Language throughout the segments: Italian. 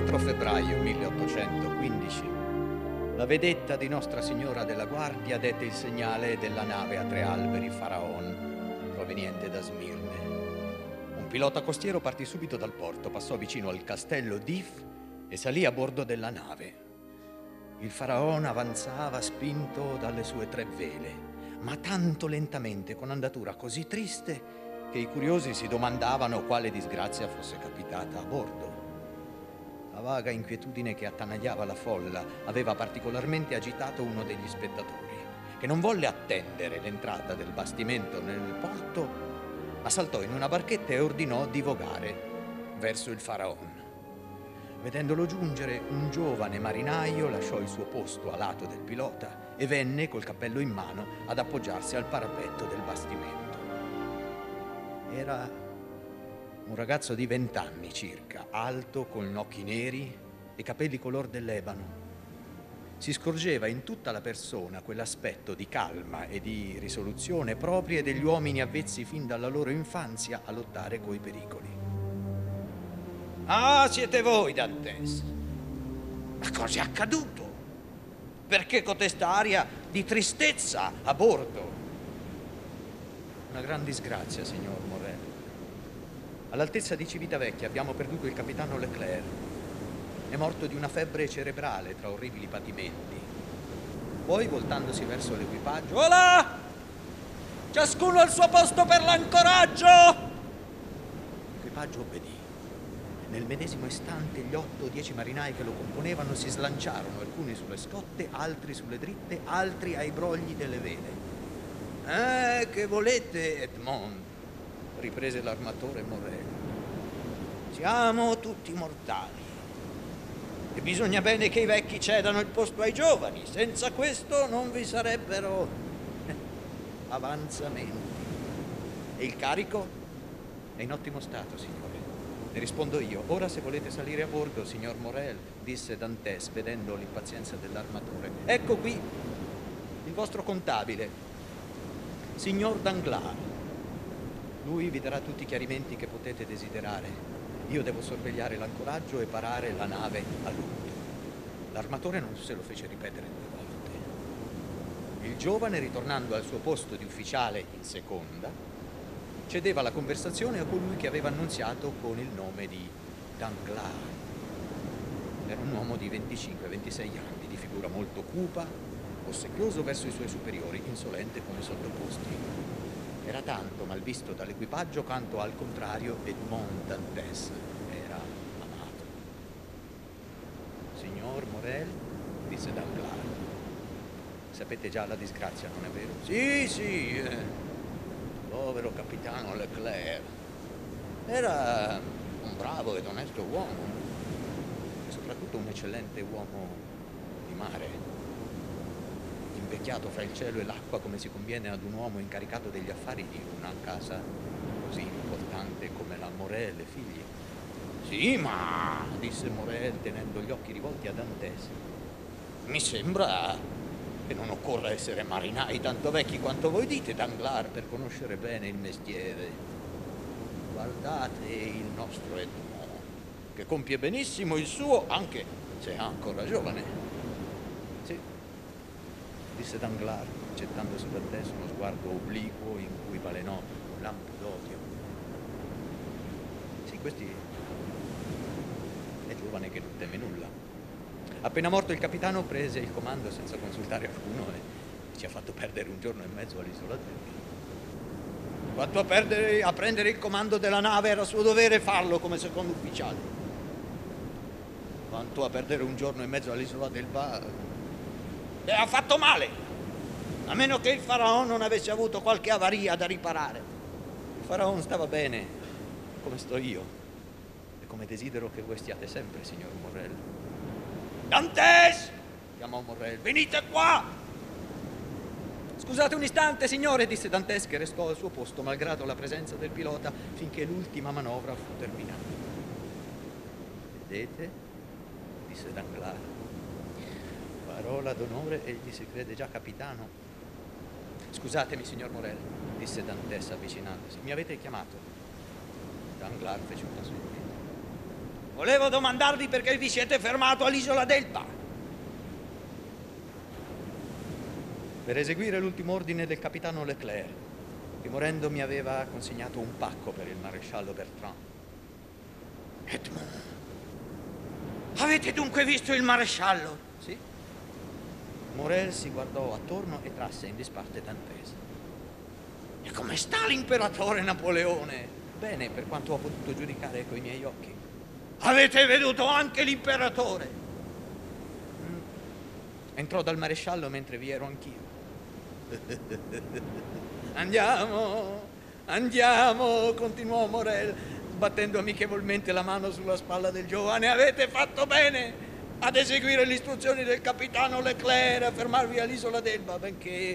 4 febbraio 1815 la vedetta di Nostra Signora della Guardia dette il segnale della nave a 3 alberi Faraon, proveniente da Smirne. Un pilota costiero partì subito dal porto, passò vicino al castello d'If e salì a bordo della nave. Il Faraon avanzava spinto dalle sue 3 vele, ma tanto lentamente, con andatura così triste, che i curiosi si domandavano quale disgrazia fosse capitata a bordo. La vaga inquietudine che attanagliava la folla aveva particolarmente agitato uno degli spettatori, che non volle attendere l'entrata del bastimento nel porto, ma saltò in una barchetta e ordinò di vogare verso il Faraon. Vedendolo giungere, un giovane marinaio lasciò il suo posto a lato del pilota e venne, col cappello in mano, ad appoggiarsi al parapetto del bastimento. Era un ragazzo di 20 anni circa, alto, con occhi neri e capelli color dell'ebano. Si scorgeva in tutta la persona quell'aspetto di calma e di risoluzione proprie degli uomini avvezzi fin dalla loro infanzia a lottare coi pericoli. «Ah, siete voi, Dantes! Ma cosa è accaduto? Perché cotesta aria di tristezza a bordo?» «Una gran disgrazia, signor Morel. All'altezza di Civitavecchia abbiamo perduto il capitano Leclerc. È morto di una febbre cerebrale tra orribili patimenti». Poi, voltandosi verso l'equipaggio: «Olà! Ciascuno al suo posto per l'ancoraggio!» L'equipaggio obbedì. Nel medesimo istante gli 8 o 10 marinai che lo componevano si slanciarono, alcuni sulle scotte, altri sulle dritte, altri ai brogli delle vele. Che volete, Edmond?» riprese l'armatore Morel. «Siamo tutti mortali e bisogna bene che i vecchi cedano il posto ai giovani. Senza questo non vi sarebbero avanzamenti. E il carico? È in ottimo stato, signore. Ne rispondo io. Ora, se volete salire a bordo, signor Morel», disse Dantes, vedendo l'impazienza dell'armatore. «Ecco qui il vostro contabile, signor Danglars. Lui vi darà tutti i chiarimenti che potete desiderare. Io devo sorvegliare l'ancoraggio e parare la nave a lungo». L'armatore non se lo fece ripetere 2 volte. Il giovane, ritornando al suo posto di ufficiale in seconda, cedeva la conversazione a colui che aveva annunziato con il nome di Danglars. Era un uomo di 25-26 anni, di figura molto cupa, ossequioso verso i suoi superiori, insolente come sottoposti. Era tanto malvisto dall'equipaggio quanto, al contrario, Edmond Dantes era amato. «Signor Morel», disse Danglars, «sapete già la disgrazia, non è vero?» Sì, povero capitano Leclerc. Era un bravo ed onesto uomo e soprattutto un eccellente uomo di mare, invecchiato fra il cielo e l'acqua come si conviene ad un uomo incaricato degli affari di una casa così importante come la Morel e figli. «Sì, ma», disse Morel tenendo gli occhi rivolti a Dantes, «mi sembra che non occorra essere marinai tanto vecchi quanto voi dite, Danglars, per conoscere bene il mestiere. Guardate il nostro Edmond, che compie benissimo il suo, anche se è ancora giovane». «Sì», disse Danglars, gettando su Dantes uno sguardo obliquo in cui balenò un lampo d'odio. «Sì, questi è giovane che non teme nulla. Appena morto il capitano prese il comando senza consultare alcuno e ci ha fatto perdere 1 giorno e mezzo all'isola d'Elba. Quanto a prendere il comando della nave, era suo dovere farlo come secondo ufficiale. Quanto a perdere 1 giorno e mezzo all'isola d'Elba, ha fatto male, a meno che il Faraon non avesse avuto qualche avaria da riparare. Il Faraon stava bene, come sto io, e come desidero che voi stiate sempre, signor Morel». «Dantes!» chiamò Morel. «Venite qua!» «Scusate un istante, signore», disse Dantes, che restò al suo posto malgrado la presenza del pilota finché l'ultima manovra fu terminata. «Vedete?» disse Danglars. «Parola d'onore, egli si crede già capitano». «Scusatemi, signor Morel», disse Dantes avvicinandosi. «Mi avete chiamato?» Danglars fece un passo indietro. Volevo domandarvi perché vi siete fermato all'isola d'Elba. Per eseguire l'ultimo ordine del capitano Leclerc, che morendo mi aveva consegnato un pacco per il maresciallo Bertrand. Edmond, avete dunque visto il maresciallo? Sì. Morel si guardò attorno e trasse in disparte Dantes. E come sta l'imperatore Napoleone? Bene, per quanto ho potuto giudicare coi miei occhi. Avete veduto anche l'imperatore? Entrò dal maresciallo mentre vi ero anch'io. Andiamo, andiamo, continuò Morel, sbattendo amichevolmente la mano sulla spalla del giovane. Avete fatto bene ad eseguire le istruzioni del capitano Leclerc, a fermarvi all'isola d'Elba, benché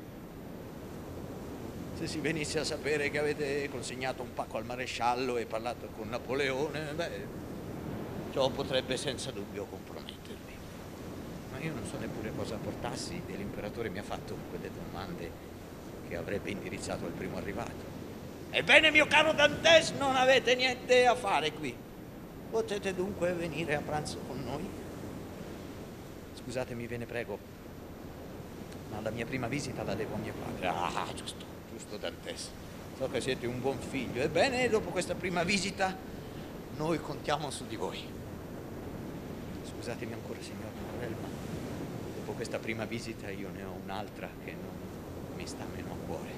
se si venisse a sapere che avete consegnato un pacco al maresciallo e parlato con Napoleone, ciò potrebbe senza dubbio compromettervi. Ma io non so neppure cosa portassi e l'imperatore mi ha fatto quelle domande che avrebbe indirizzato al primo arrivato. Ebbene, mio caro Dantes, non avete niente a fare qui. Potete dunque venire a pranzo con noi? Scusatemi, ve ne prego, ma la mia prima visita la devo a mio padre. Ah, giusto Dantes. So che siete un buon figlio. Ebbene, dopo questa prima visita, noi contiamo su di voi. Scusatemi ancora, signor Morel, ma dopo questa prima visita io ne ho un'altra che non mi sta meno a cuore.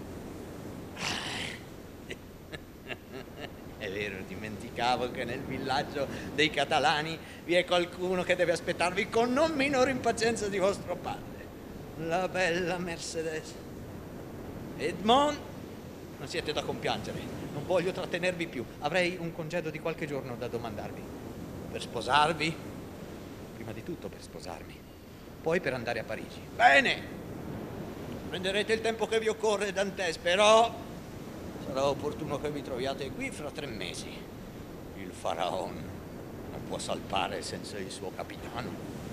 È vero, dimenticavo che nel villaggio dei Catalani vi è qualcuno che deve aspettarvi con non minore impazienza di vostro padre. La bella Mercedes. Edmond, non siete da compiangere. Non voglio trattenervi più. Avrei un congedo di qualche giorno da domandarvi. Per sposarvi? Prima di tutto per sposarmi. Poi per andare a Parigi. Bene! Prenderete il tempo che vi occorre, Dantes, però sarà opportuno che vi troviate qui fra 3 mesi. Il faraon non può salpare senza il suo capitano.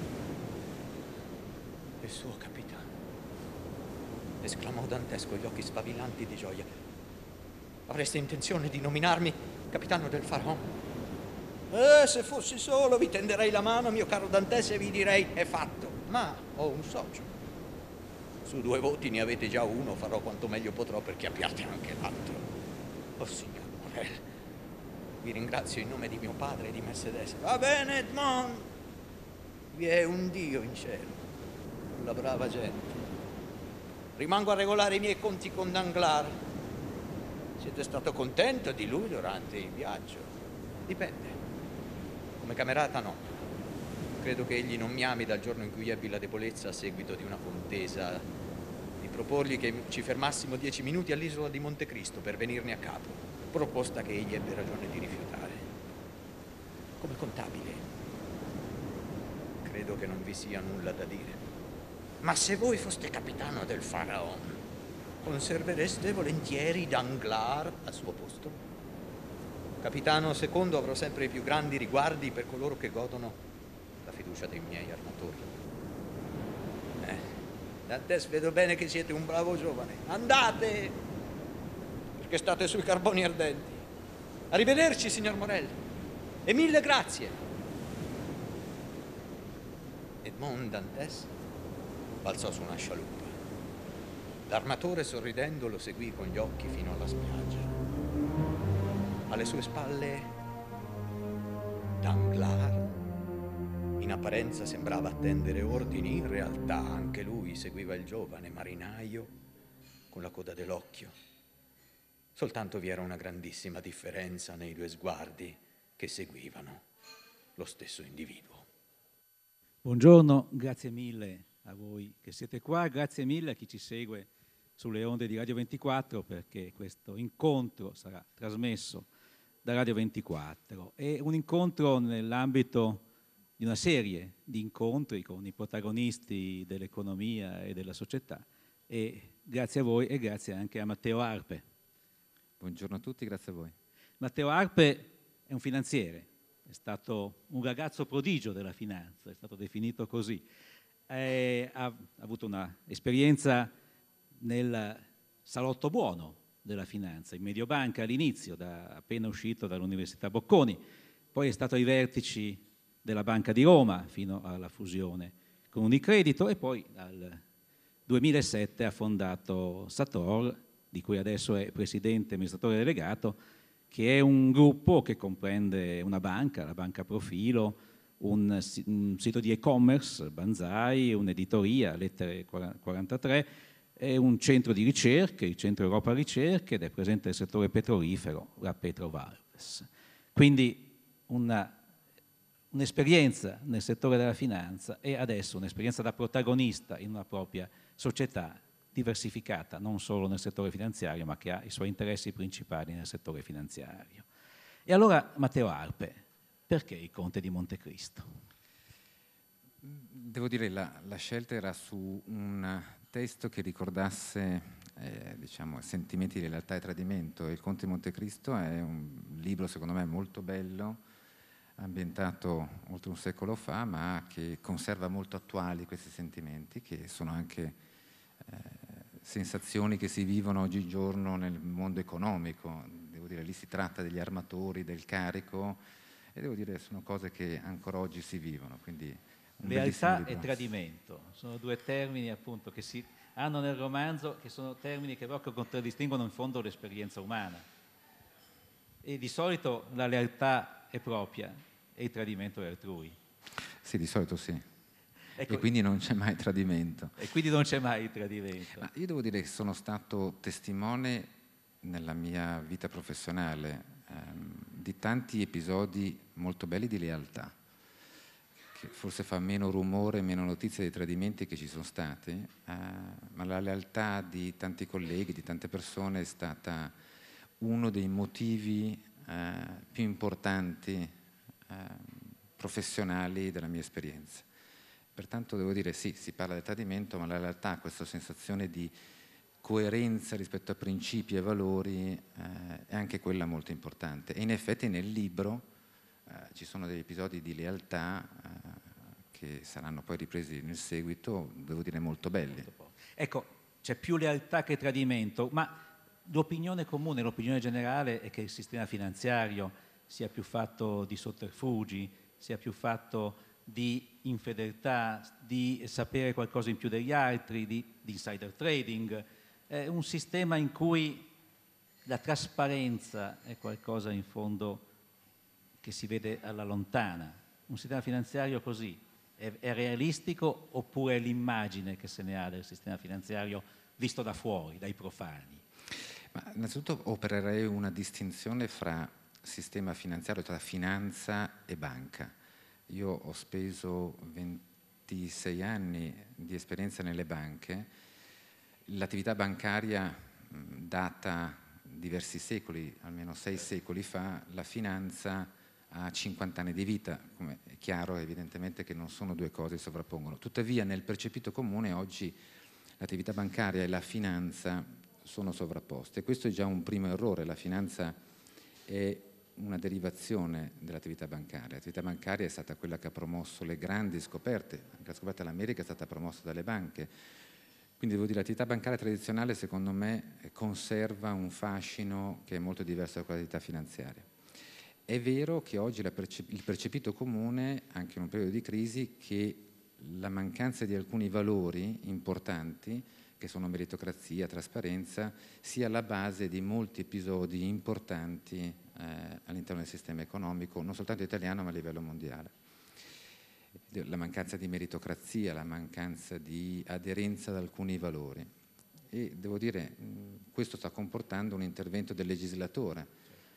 Il suo capitano? Esclamò Dantes con gli occhi sfavillanti di gioia. Avreste intenzione di nominarmi capitano del faraon? Se fossi solo vi tenderei la mano, mio caro Dantes, e vi direi è fatto. Ma ho un socio. Su 2 voti ne avete già uno, farò quanto meglio potrò perché abbiate anche l'altro. Oh, signor Morel, vi ringrazio in nome di mio padre e di Mercedes. Va bene, Edmond. Vi è un Dio in cielo, la brava gente. Rimango a regolare i miei conti con Danglars. Siete stato contento di lui durante il viaggio? Dipende. Come camerata no. Credo che egli non mi ami dal giorno in cui ebbi la debolezza a seguito di una contesa di proporgli che ci fermassimo 10 minuti all'isola di Montecristo per venirne a capo, proposta che egli ebbe ragione di rifiutare. Come contabile, credo che non vi sia nulla da dire. Ma se voi foste capitano del faraon, conservereste volentieri Danglars al suo posto? Capitano secondo, avrò sempre i più grandi riguardi per coloro che godono la fiducia dei miei armatori. Dantes, vedo bene che siete un bravo giovane. Andate, perché state sui carboni ardenti. Arrivederci, signor Morel, e mille grazie. Edmond Dantes balzò su una scialuppa. L'armatore, sorridendo, lo seguì con gli occhi fino alla spiaggia. Alle sue spalle Danglars, in apparenza sembrava attendere ordini, in realtà anche lui seguiva il giovane marinaio con la coda dell'occhio. Soltanto vi era una grandissima differenza nei 2 sguardi che seguivano lo stesso individuo. Buongiorno, grazie mille a voi che siete qua, grazie mille a chi ci segue sulle onde di Radio 24, perché questo incontro sarà trasmesso da Radio 24. È un incontro nell'ambito di una serie di incontri con i protagonisti dell'economia e della società, e grazie a voi e grazie anche a Matteo Arpe. Buongiorno a tutti, grazie a voi. Matteo Arpe è un finanziere, è stato un ragazzo prodigio della finanza, è stato definito così. Ha avuto una esperienza nel salotto buono della finanza, in Mediobanca all'inizio, appena uscito dall'Università Bocconi, poi è stato ai vertici della Banca di Roma fino alla fusione con Unicredito e poi dal 2007 ha fondato Sator, di cui adesso è presidente e amministratore delegato, che è un gruppo che comprende una banca, la Banca Profilo, un sito di e-commerce, Banzai, un'editoria, Lettere 43, è un centro di ricerche, il Centro Europa Ricerche, ed è presente nel settore petrolifero, la Petrovalves. Quindi un'esperienza nel settore della finanza e adesso un'esperienza da protagonista in una propria società diversificata, non solo nel settore finanziario, ma che ha i suoi interessi principali nel settore finanziario. E allora, Matteo Arpe, perché il Conte di Montecristo? Devo dire, la scelta era su un testo che ricordasse diciamo, sentimenti di lealtà e tradimento. Il Conte di Montecristo è un libro, secondo me, molto bello, ambientato oltre un secolo fa, ma che conserva molto attuali questi sentimenti, che sono anche sensazioni che si vivono oggigiorno nel mondo economico. Devo dire, lì si tratta degli armatori, del carico, e devo dire sono cose che ancora oggi si vivono. Quindi lealtà e tradimento sono due termini appunto che si hanno nel romanzo, che sono termini che però contraddistinguono in fondo l'esperienza umana. E di solito la lealtà è propria e il tradimento è altrui. Sì, di solito sì. Ecco, e quindi non c'è mai tradimento. E quindi non c'è mai tradimento. Ma io devo dire che sono stato testimone nella mia vita professionale di tanti episodi molto belli di lealtà, che forse fa meno rumore, meno notizie dei tradimenti che ci sono stati, ma la lealtà di tanti colleghi, di tante persone è stata uno dei motivi più importanti professionali della mia esperienza. Pertanto devo dire sì, si parla del tradimento, ma la lealtà ha questa sensazione di coerenza rispetto a principi e valori, è anche quella molto importante. E in effetti nel libro ci sono degli episodi di lealtà che saranno poi ripresi nel seguito, devo dire molto belli. Ecco, c'è più lealtà che tradimento, ma l'opinione comune, l'opinione generale è che il sistema finanziario sia più fatto di sotterfugi, sia più fatto di infedeltà, di sapere qualcosa in più degli altri, di insider trading. È un sistema in cui la trasparenza è qualcosa in fondo che si vede alla lontana. Un sistema finanziario così è realistico oppure è l'immagine che se ne ha del sistema finanziario visto da fuori, dai profani? Ma innanzitutto opererei una distinzione fra sistema finanziario, tra finanza e banca. Io ho speso 26 anni di esperienza nelle banche. L'attività bancaria data diversi secoli, almeno 6 secoli fa, la finanza ha 50 anni di vita. Come è chiaro, evidentemente che non sono due cose che si sovrappongono. Tuttavia, nel percepito comune oggi l'attività bancaria e la finanza sono sovrapposte. Questo è già un primo errore. La finanza è una derivazione dell'attività bancaria. L'attività bancaria è stata quella che ha promosso le grandi scoperte, anche la scoperta dell'America è stata promossa dalle banche. Quindi devo dire, l'attività bancaria tradizionale secondo me conserva un fascino che è molto diverso da quella dell'attività finanziaria. È vero che oggi il percepito comune, anche in un periodo di crisi, che la mancanza di alcuni valori importanti, che sono meritocrazia, trasparenza, sia alla base di molti episodi importanti all'interno del sistema economico, non soltanto italiano ma a livello mondiale. La mancanza di meritocrazia, la mancanza di aderenza ad alcuni valori. E devo dire, questo sta comportando un intervento del legislatore.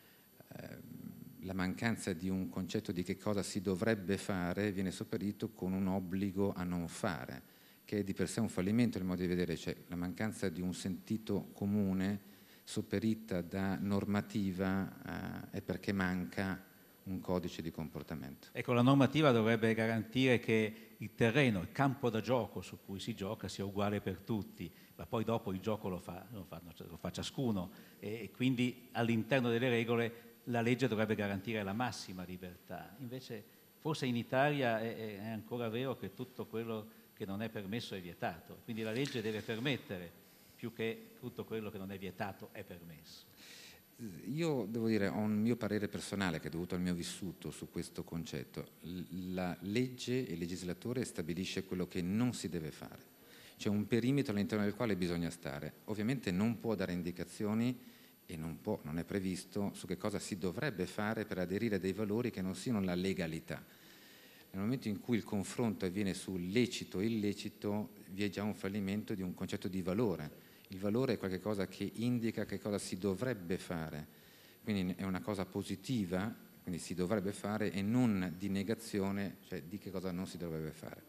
La mancanza di un concetto di che cosa si dovrebbe fare viene sopperito con un obbligo a non fare, che è di per sé un fallimento nel modo di vedere, cioè la mancanza di un sentito comune sopperita da normativa è perché manca un codice di comportamento. Ecco, la normativa dovrebbe garantire che il terreno, il campo da gioco su cui si gioca sia uguale per tutti, ma poi dopo il gioco lo fa ciascuno e quindi all'interno delle regole la legge dovrebbe garantire la massima libertà. Invece forse in Italia è ancora vero che tutto quello che non è permesso è vietato, quindi la legge deve permettere più che tutto quello che non è vietato è permesso. Io devo dire, ho un mio parere personale che è dovuto al mio vissuto su questo concetto. La legge e il legislatore stabilisce quello che non si deve fare. C'è un perimetro all'interno del quale bisogna stare. Ovviamente non può dare indicazioni e non è previsto su che cosa si dovrebbe fare per aderire a dei valori che non siano la legalità. Nel momento in cui il confronto avviene su lecito e illecito, vi è già un fallimento di un concetto di valore. Il valore è qualcosa che indica che cosa si dovrebbe fare, quindi è una cosa positiva, quindi si dovrebbe fare, e non di negazione, cioè di che cosa non si dovrebbe fare.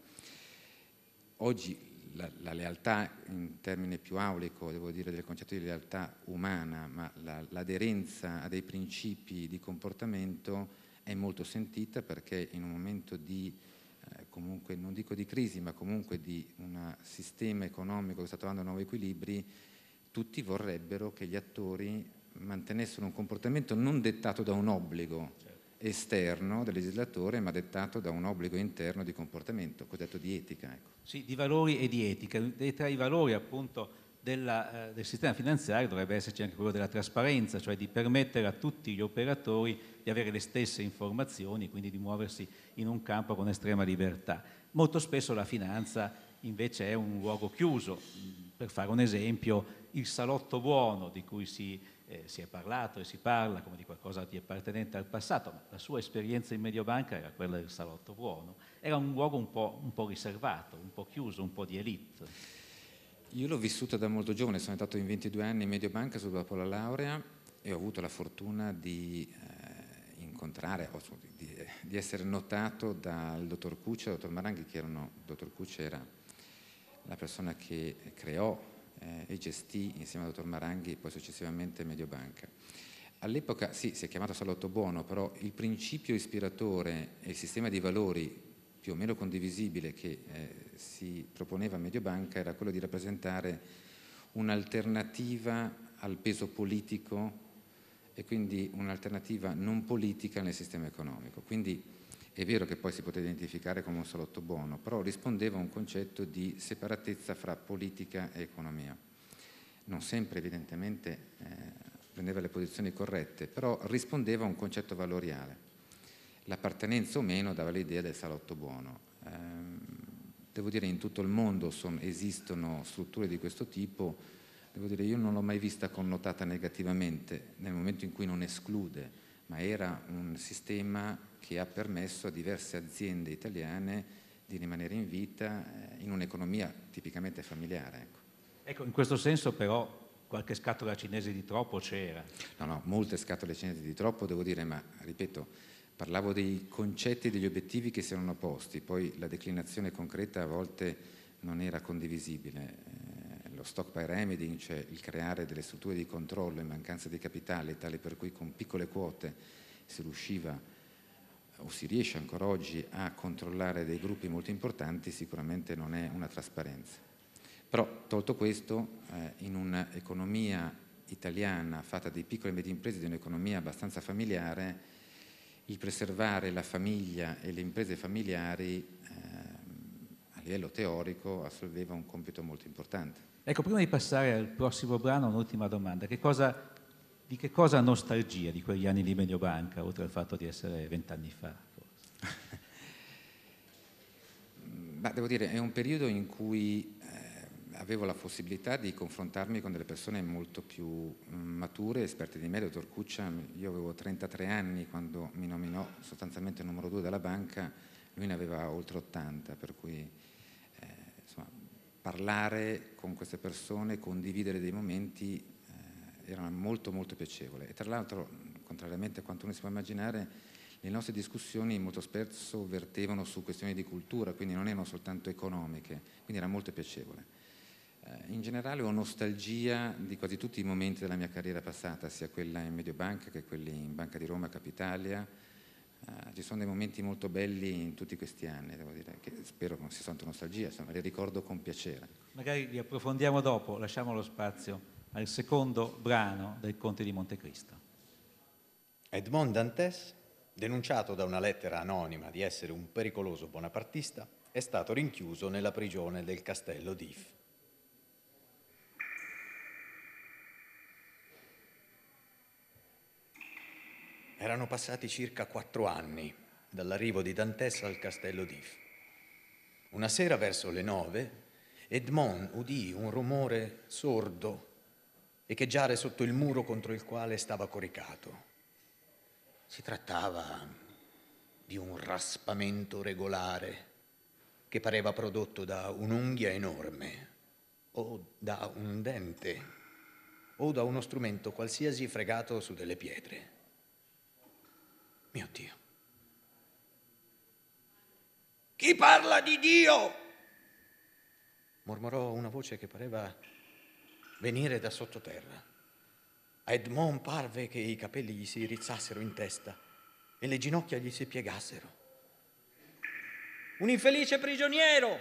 Oggi la lealtà, in termine più aulico, devo dire, del concetto di lealtà umana, ma l'aderenza a dei principi di comportamento è molto sentita, perché in un momento di comunque, non dico di crisi, ma comunque di un sistema economico che sta trovando nuovi equilibri, tutti vorrebbero che gli attori mantenessero un comportamento non dettato da un obbligo esterno del legislatore, ma dettato da un obbligo interno di comportamento, cosiddetto di etica. Ecco. Sì, di valori e di etica. E tra i valori appunto del sistema finanziario dovrebbe esserci anche quello della trasparenza, cioè di permettere a tutti gli operatori di avere le stesse informazioni, quindi di muoversi in un campo con estrema libertà. Molto spesso la finanza invece è un luogo chiuso. Per fare un esempio, il salotto buono di cui si è parlato e si parla come di qualcosa di appartenente al passato, ma la sua esperienza in Mediobanca era quella del salotto buono. Era un luogo un po' riservato, un po' chiuso, un po' di elite. Io l'ho vissuta da molto giovane, sono entrato in 22 anni in Mediobanca subito dopo la laurea e ho avuto la fortuna di incontrare, di essere notato dal dottor Cuccia e dal dottor Maranghi, il dottor Cuccia era la persona che creò e gestì insieme al dottor Maranghi poi successivamente Mediobanca. All'epoca sì, si è chiamato salotto buono, però il principio ispiratore e il sistema di valori più o meno condivisibile che si proponeva a Mediobanca era quello di rappresentare un'alternativa al peso politico e quindi un'alternativa non politica nel sistema economico. Quindi è vero che poi si poteva identificare come un salotto buono, però rispondeva a un concetto di separatezza fra politica e economia. Non sempre evidentemente prendeva le posizioni corrette, però rispondeva a un concetto valoriale. L'appartenenza o meno dava l'idea del salotto buono. Devo dire in tutto il mondo esistono strutture di questo tipo, devo dire io non l'ho mai vista connotata negativamente nel momento in cui non esclude, ma era un sistema che ha permesso a diverse aziende italiane di rimanere in vita in un'economia tipicamente familiare. Ecco, in questo senso però qualche scatola cinese di troppo c'era. No, molte scatole cinesi di troppo, devo dire, ma ripeto, parlavo dei concetti e degli obiettivi che si erano posti, poi la declinazione concreta a volte non era condivisibile. Lo stock by remedying, cioè il creare delle strutture di controllo in mancanza di capitale, tale per cui con piccole quote si riusciva o si riesce ancora oggi a controllare dei gruppi molto importanti, sicuramente non è una trasparenza. Però, tolto questo, in un'economia italiana fatta di piccole e medie imprese, di un'economia abbastanza familiare, il preservare la famiglia e le imprese familiari a livello teorico assolveva un compito molto importante. Ecco, prima di passare al prossimo brano, un'ultima domanda. Di che cosa ha nostalgia di quegli anni di Mediobanca, oltre al fatto di essere 20 anni fa? Devo dire, è un periodo in cui avevo la possibilità di confrontarmi con delle persone molto più mature, esperte di me. Dottor Cuccia, io avevo 33 anni quando mi nominò sostanzialmente numero 2 della banca, lui ne aveva oltre 80, per cui insomma, parlare con queste persone, condividere dei momenti era molto molto piacevole. E tra l'altro, contrariamente a quanto uno si può immaginare, le nostre discussioni molto spesso vertevano su questioni di cultura, quindi non erano soltanto economiche, quindi era molto piacevole. In generale ho nostalgia di quasi tutti i momenti della mia carriera passata, sia quella in Mediobanca che quelli in Banca di Roma, Capitalia. Ci sono dei momenti molto belli in tutti questi anni, devo dire, che spero non sia soltanto nostalgia, insomma, li ricordo con piacere. Magari li approfondiamo dopo, lasciamo lo spazio al secondo brano del Conte di Montecristo. Edmond Dantès, denunciato da una lettera anonima di essere un pericoloso bonapartista, è stato rinchiuso nella prigione del castello d'If. Erano passati circa 4 anni dall'arrivo di Dantes al castello d'If. Una sera verso le 9, Edmond udì un rumore sordo echeggiare sotto il muro contro il quale stava coricato. Si trattava di un raspamento regolare che pareva prodotto da un'unghia enorme, o da un dente, o da uno strumento qualsiasi fregato su delle pietre. Mio Dio! Chi parla di Dio? Mormorò una voce che pareva venire da sottoterra. A Edmond parve che i capelli gli si rizzassero in testa e le ginocchia gli si piegassero. Un infelice prigioniero!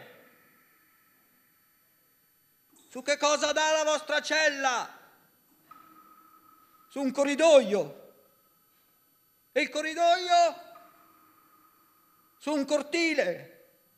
Su che cosa dà la vostra cella? Su un corridoio. E il corridoio? Su un cortile.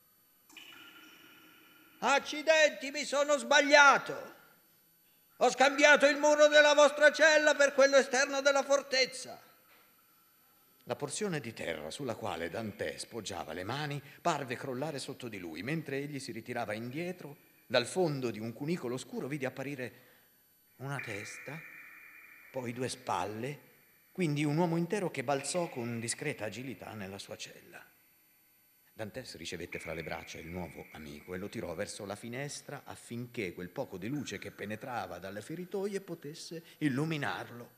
Accidenti, mi sono sbagliato. Ho scambiato il muro della vostra cella per quello esterno della fortezza. La porzione di terra sulla quale Dantes poggiava le mani parve crollare sotto di lui. Mentre egli si ritirava indietro, dal fondo di un cunicolo oscuro vide apparire una testa, poi 2 spalle, quindi un uomo intero che balzò con discreta agilità nella sua cella. Dantes ricevette fra le braccia il nuovo amico e lo tirò verso la finestra affinché quel poco di luce che penetrava dalle feritoie potesse illuminarlo.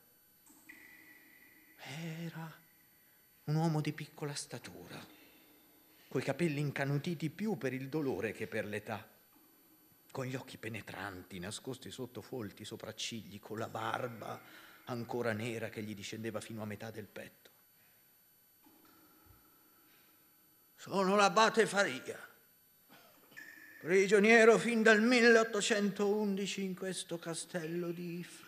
Era un uomo di piccola statura, coi capelli incanutiti più per il dolore che per l'età, con gli occhi penetranti nascosti sotto folti sopraccigli, con la barba ancora nera che gli discendeva fino a metà del petto. Sono l'abate Faria, prigioniero fin dal 1811 in questo castello di If.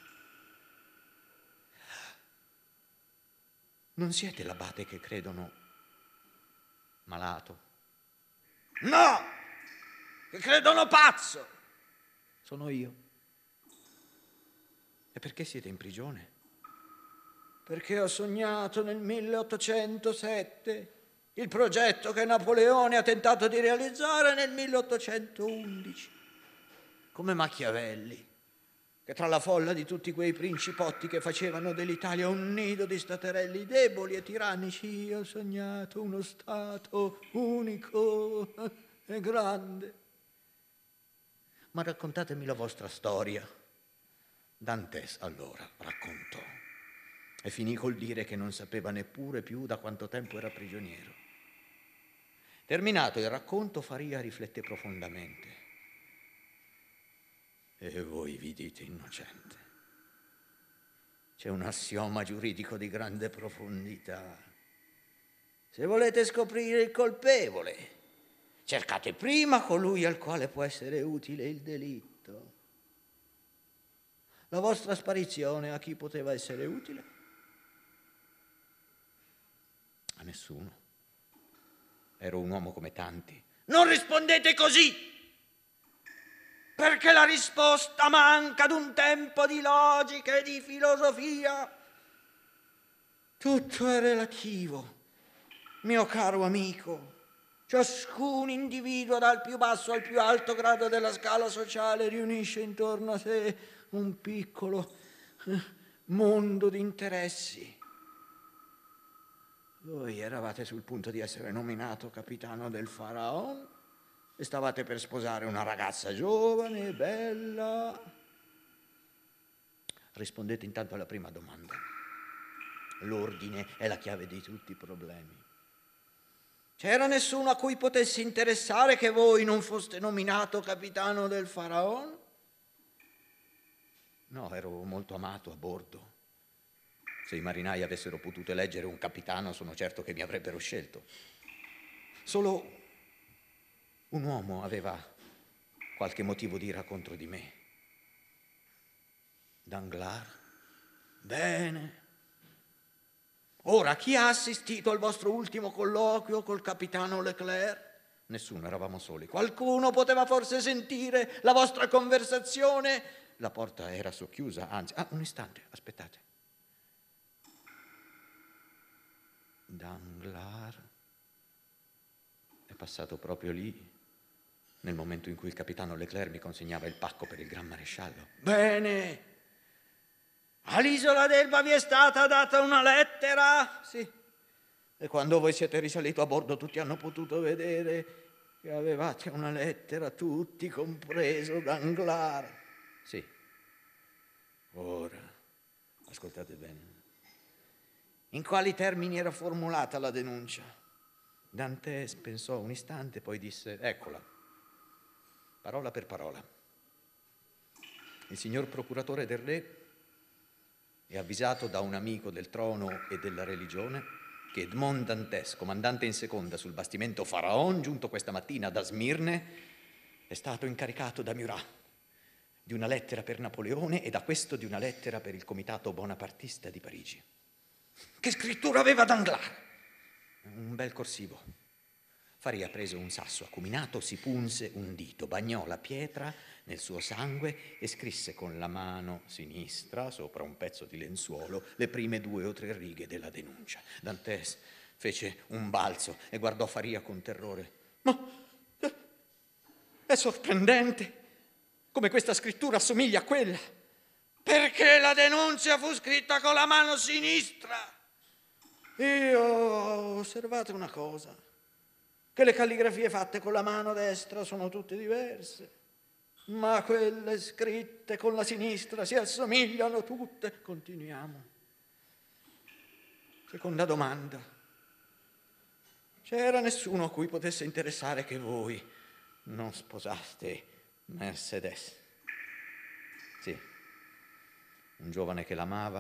Non siete l'abate che credono malato? No! Che credono pazzo! Sono io. E perché siete in prigione? Perché ho sognato nel 1807 il progetto che Napoleone ha tentato di realizzare nel 1811. Come Machiavelli, che tra la folla di tutti quei principotti che facevano dell'Italia un nido di staterelli deboli e tirannici, io ho sognato uno Stato unico e grande. Ma raccontatemi la vostra storia. Dantes allora raccontò e finì col dire che non sapeva neppure più da quanto tempo era prigioniero. Terminato il racconto, Faria riflette profondamente. E voi vi dite innocente. C'è un assioma giuridico di grande profondità. Se volete scoprire il colpevole, cercate prima colui al quale può essere utile il delitto. La vostra sparizione a chi poteva essere utile? A nessuno. Ero un uomo come tanti. Non rispondete così! Perché la risposta manca d'un tempo di logica e di filosofia. Tutto è relativo, mio caro amico. Ciascun individuo dal più basso al più alto grado della scala sociale riunisce intorno a sé un piccolo mondo di interessi. Voi eravate sul punto di essere nominato capitano del Faraon e stavate per sposare una ragazza giovane e bella. Rispondete intanto alla prima domanda. L'ordine è la chiave di tutti i problemi. C'era nessuno a cui potesse interessare che voi non foste nominato capitano del Faraon? No, ero molto amato a bordo. Se i marinai avessero potuto eleggere un capitano, sono certo che mi avrebbero scelto. Solo un uomo aveva qualche motivo di ira contro di me. Danglars? Bene. Ora, chi ha assistito al vostro ultimo colloquio col capitano Leclerc? Nessuno, eravamo soli. Qualcuno poteva forse sentire la vostra conversazione? La porta era socchiusa, anzi... un istante, aspettate. Danglars è passato proprio lì, nel momento in cui il capitano Leclerc mi consegnava il pacco per il gran maresciallo. Bene. All'isola d'Elba vi è stata data una lettera? Sì. E quando voi siete risaliti a bordo tutti hanno potuto vedere che avevate una lettera, tutti, compreso Danglars. Sì. Ora, ascoltate bene. In quali termini era formulata la denuncia? Dantes pensò un istante, poi disse, eccola, parola per parola. Il signor procuratore del re è avvisato da un amico del trono e della religione che Edmond Dantes, comandante in seconda sul bastimento Faraon, giunto questa mattina da Smirne, è stato incaricato da Murat di una lettera per Napoleone e da questo di una lettera per il comitato bonapartista di Parigi. Che scrittura aveva Danglars? Un bel corsivo. Faria prese un sasso acuminato, si punse un dito, bagnò la pietra nel suo sangue e scrisse con la mano sinistra, sopra un pezzo di lenzuolo, le prime 2 o 3 righe della denuncia. Dantes fece un balzo e guardò Faria con terrore. Ma è sorprendente come questa scrittura assomiglia a quella. Perché la denuncia fu scritta con la mano sinistra? Io ho osservato una cosa, che le calligrafie fatte con la mano destra sono tutte diverse, ma quelle scritte con la sinistra si assomigliano tutte. Continuiamo. Seconda domanda. C'era nessuno a cui potesse interessare che voi non sposaste Mercedes? Sì. Un giovane che l'amava,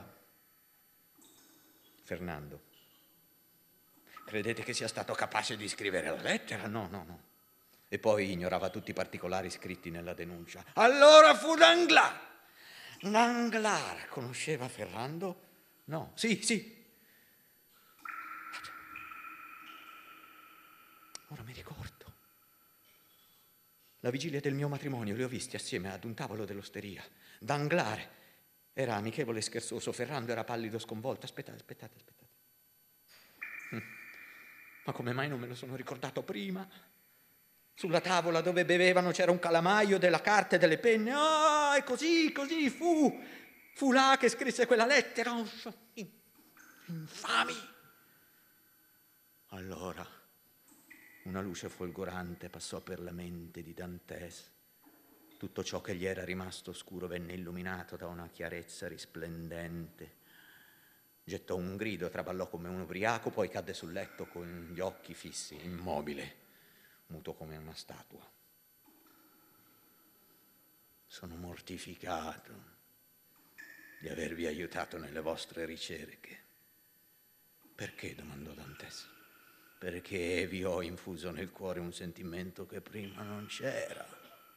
Fernando. Credete che sia stato capace di scrivere la lettera? No. E poi ignorava tutti i particolari scritti nella denuncia. Allora fu Danglars. Danglars conosceva Fernando? No. Sì. Ora mi ricordo. La vigilia del mio matrimonio li ho visti assieme ad un tavolo dell'osteria. Danglars era amichevole e scherzoso, Fernando era pallido, sconvolto. Aspettate. Ma come mai non me lo sono ricordato prima? Sulla tavola dove bevevano c'era un calamaio della carta e delle penne. E così fu là che scrisse quella lettera. Infami! Allora, una luce folgorante passò per la mente di Dantes. Tutto ciò che gli era rimasto oscuro venne illuminato da una chiarezza risplendente. Gettò un grido, traballò come un ubriaco, poi cadde sul letto con gli occhi fissi, immobile, muto come una statua. Sono mortificato di avervi aiutato nelle vostre ricerche. Perché? Domandò Dantes. Perché vi ho infuso nel cuore un sentimento che prima non c'era.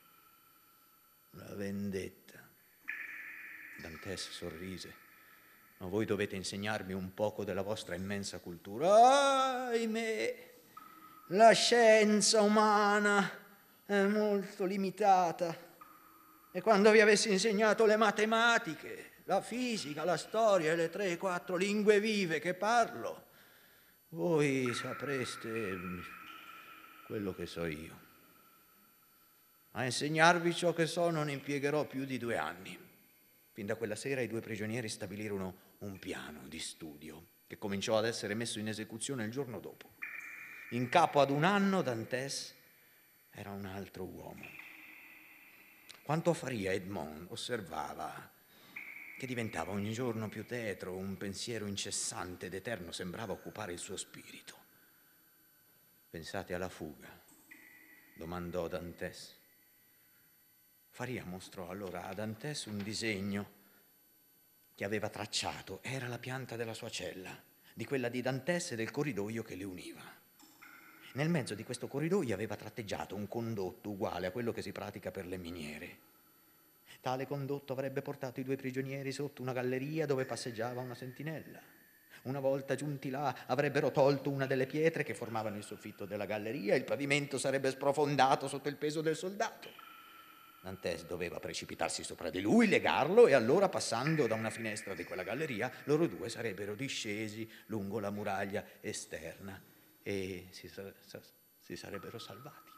La vendetta. Dantes sorrise. Ma voi dovete insegnarmi un poco della vostra immensa cultura. Ahimè, la scienza umana è molto limitata. E quando vi avessi insegnato le matematiche, la fisica, la storia e le 3-4 lingue vive che parlo, voi sapreste quello che so io. A insegnarvi ciò che so non impiegherò più di 2 anni. Fin da quella sera i 2 prigionieri stabilirono un piano di studio che cominciò ad essere messo in esecuzione il giorno dopo. In capo ad 1 anno Dantes era un altro uomo. Quanto a Faria, Edmond osservava che diventava ogni giorno più tetro, un pensiero incessante ed eterno sembrava occupare il suo spirito. Pensate alla fuga? Domandò Dantes. Faria mostrò allora a Dantes un disegno che aveva tracciato. Era la pianta della sua cella, di quella di Dantes e del corridoio che le univa. Nel mezzo di questo corridoio aveva tratteggiato un condotto uguale a quello che si pratica per le miniere. Tale condotto avrebbe portato i 2 prigionieri sotto una galleria dove passeggiava una sentinella. Una volta giunti là avrebbero tolto una delle pietre che formavano il soffitto della galleria e il pavimento sarebbe sprofondato sotto il peso del soldato. Dantes doveva precipitarsi sopra di lui, legarlo e allora, passando da una finestra di quella galleria, loro due sarebbero discesi lungo la muraglia esterna e si sarebbero salvati.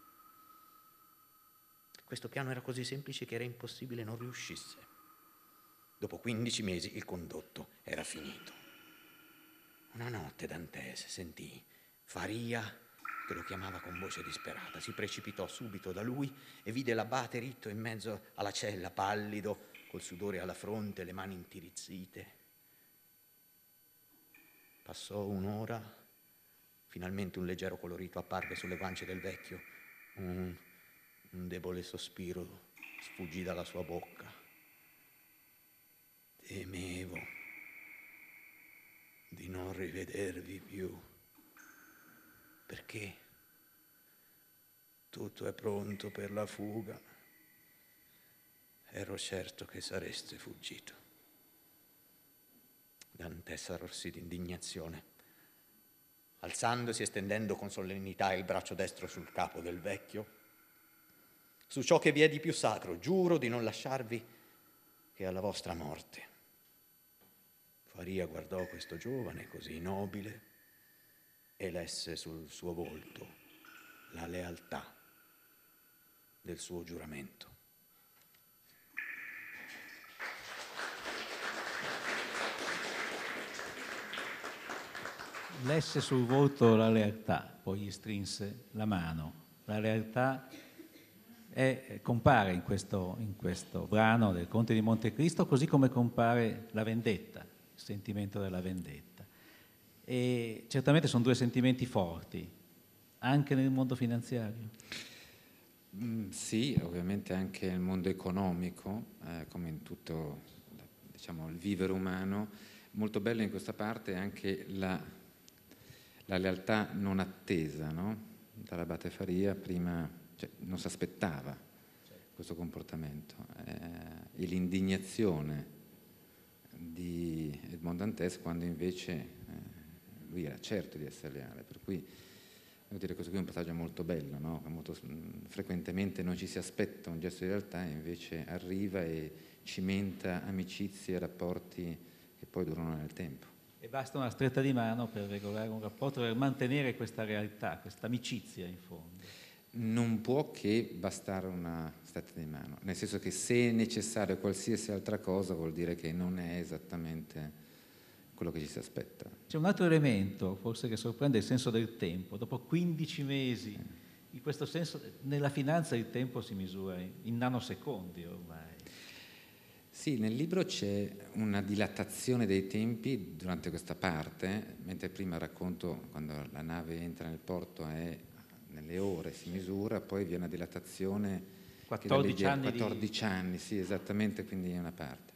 Questo piano era così semplice che era impossibile non riuscisse. Dopo 15 mesi il condotto era finito. Una notte Dantes sentì Faria che lo chiamava con voce disperata. Si precipitò subito da lui e vide l'abate ritto in mezzo alla cella, pallido, col sudore alla fronte, le mani intirizzite. Passò un'ora, finalmente un leggero colorito apparve sulle guance del vecchio, un debole sospiro sfuggì dalla sua bocca. Temevo di non rivedervi più, perché tutto è pronto per la fuga. Ero certo che sareste fuggito. Dantes arrossì d'indignazione. Alzandosi e stendendo con solennità il braccio destro sul capo del vecchio, su ciò che vi è di più sacro, giuro di non lasciarvi che alla vostra morte. Faria guardò questo giovane così nobile e lesse sul suo volto la lealtà del suo giuramento. Lesse sul volto la lealtà, poi gli strinse la mano. La lealtà compare in questo brano del Conte di Montecristo, così come compare la vendetta, il sentimento della vendetta. E certamente sono due sentimenti forti, anche nel mondo finanziario. Sì, ovviamente anche nel mondo economico, come in tutto, diciamo, il vivere umano. Molto bello in questa parte è anche la lealtà non attesa, no? Dall'abate Faria prima, cioè, non si aspettava questo comportamento, e l'indignazione di Edmond Dantes quando invece lui era certo di essere leale, per cui devo dire questo qui è un passaggio molto bello, no? Molto frequentemente non ci si aspetta un gesto di realtà e invece arriva e cimenta amicizie e rapporti che poi durano nel tempo. E basta una stretta di mano per regolare un rapporto, per mantenere questa realtà, questa amicizia in fondo. Non può che bastare una stretta di mano, nel senso che se è necessario qualsiasi altra cosa vuol dire che non è esattamente quello che ci si aspetta. C'è un altro elemento, forse che sorprende, il senso del tempo. Dopo 15 mesi, in questo senso, nella finanza il tempo si misura in nanosecondi ormai. Sì, nel libro c'è una dilatazione dei tempi durante questa parte, mentre prima racconto quando la nave entra nel porto è nelle ore, si misura, poi vi è una dilatazione 14 anni 14 anni, sì, esattamente, quindi è una parte.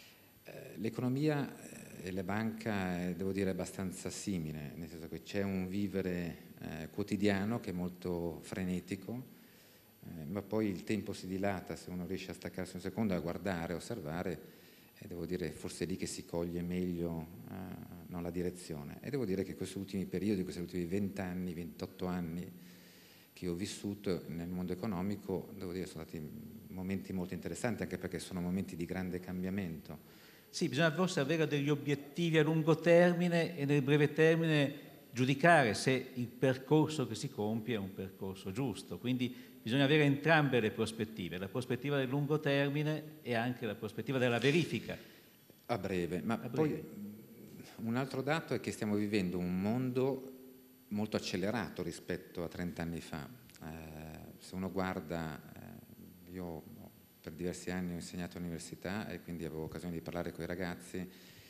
L'economia e la banca, devo dire, è abbastanza simile, nel senso che c'è un vivere quotidiano che è molto frenetico, ma poi il tempo si dilata se uno riesce a staccarsi un secondo, a guardare, a osservare, e devo dire forse è lì che si coglie meglio la direzione. E devo dire che questi ultimi periodi, questi ultimi 20 anni, 28 anni che ho vissuto nel mondo economico, devo dire sono stati momenti molto interessanti, anche perché sono momenti di grande cambiamento. Sì, bisogna forse avere degli obiettivi a lungo termine e nel breve termine giudicare se il percorso che si compie è un percorso giusto. Quindi bisogna avere entrambe le prospettive, la prospettiva del lungo termine e anche la prospettiva della verifica. A breve, ma poi un altro dato è che stiamo vivendo un mondo molto accelerato rispetto a 30 anni fa. Se uno guarda, io per diversi anni ho insegnato all'università e quindi avevo occasione di parlare con i ragazzi.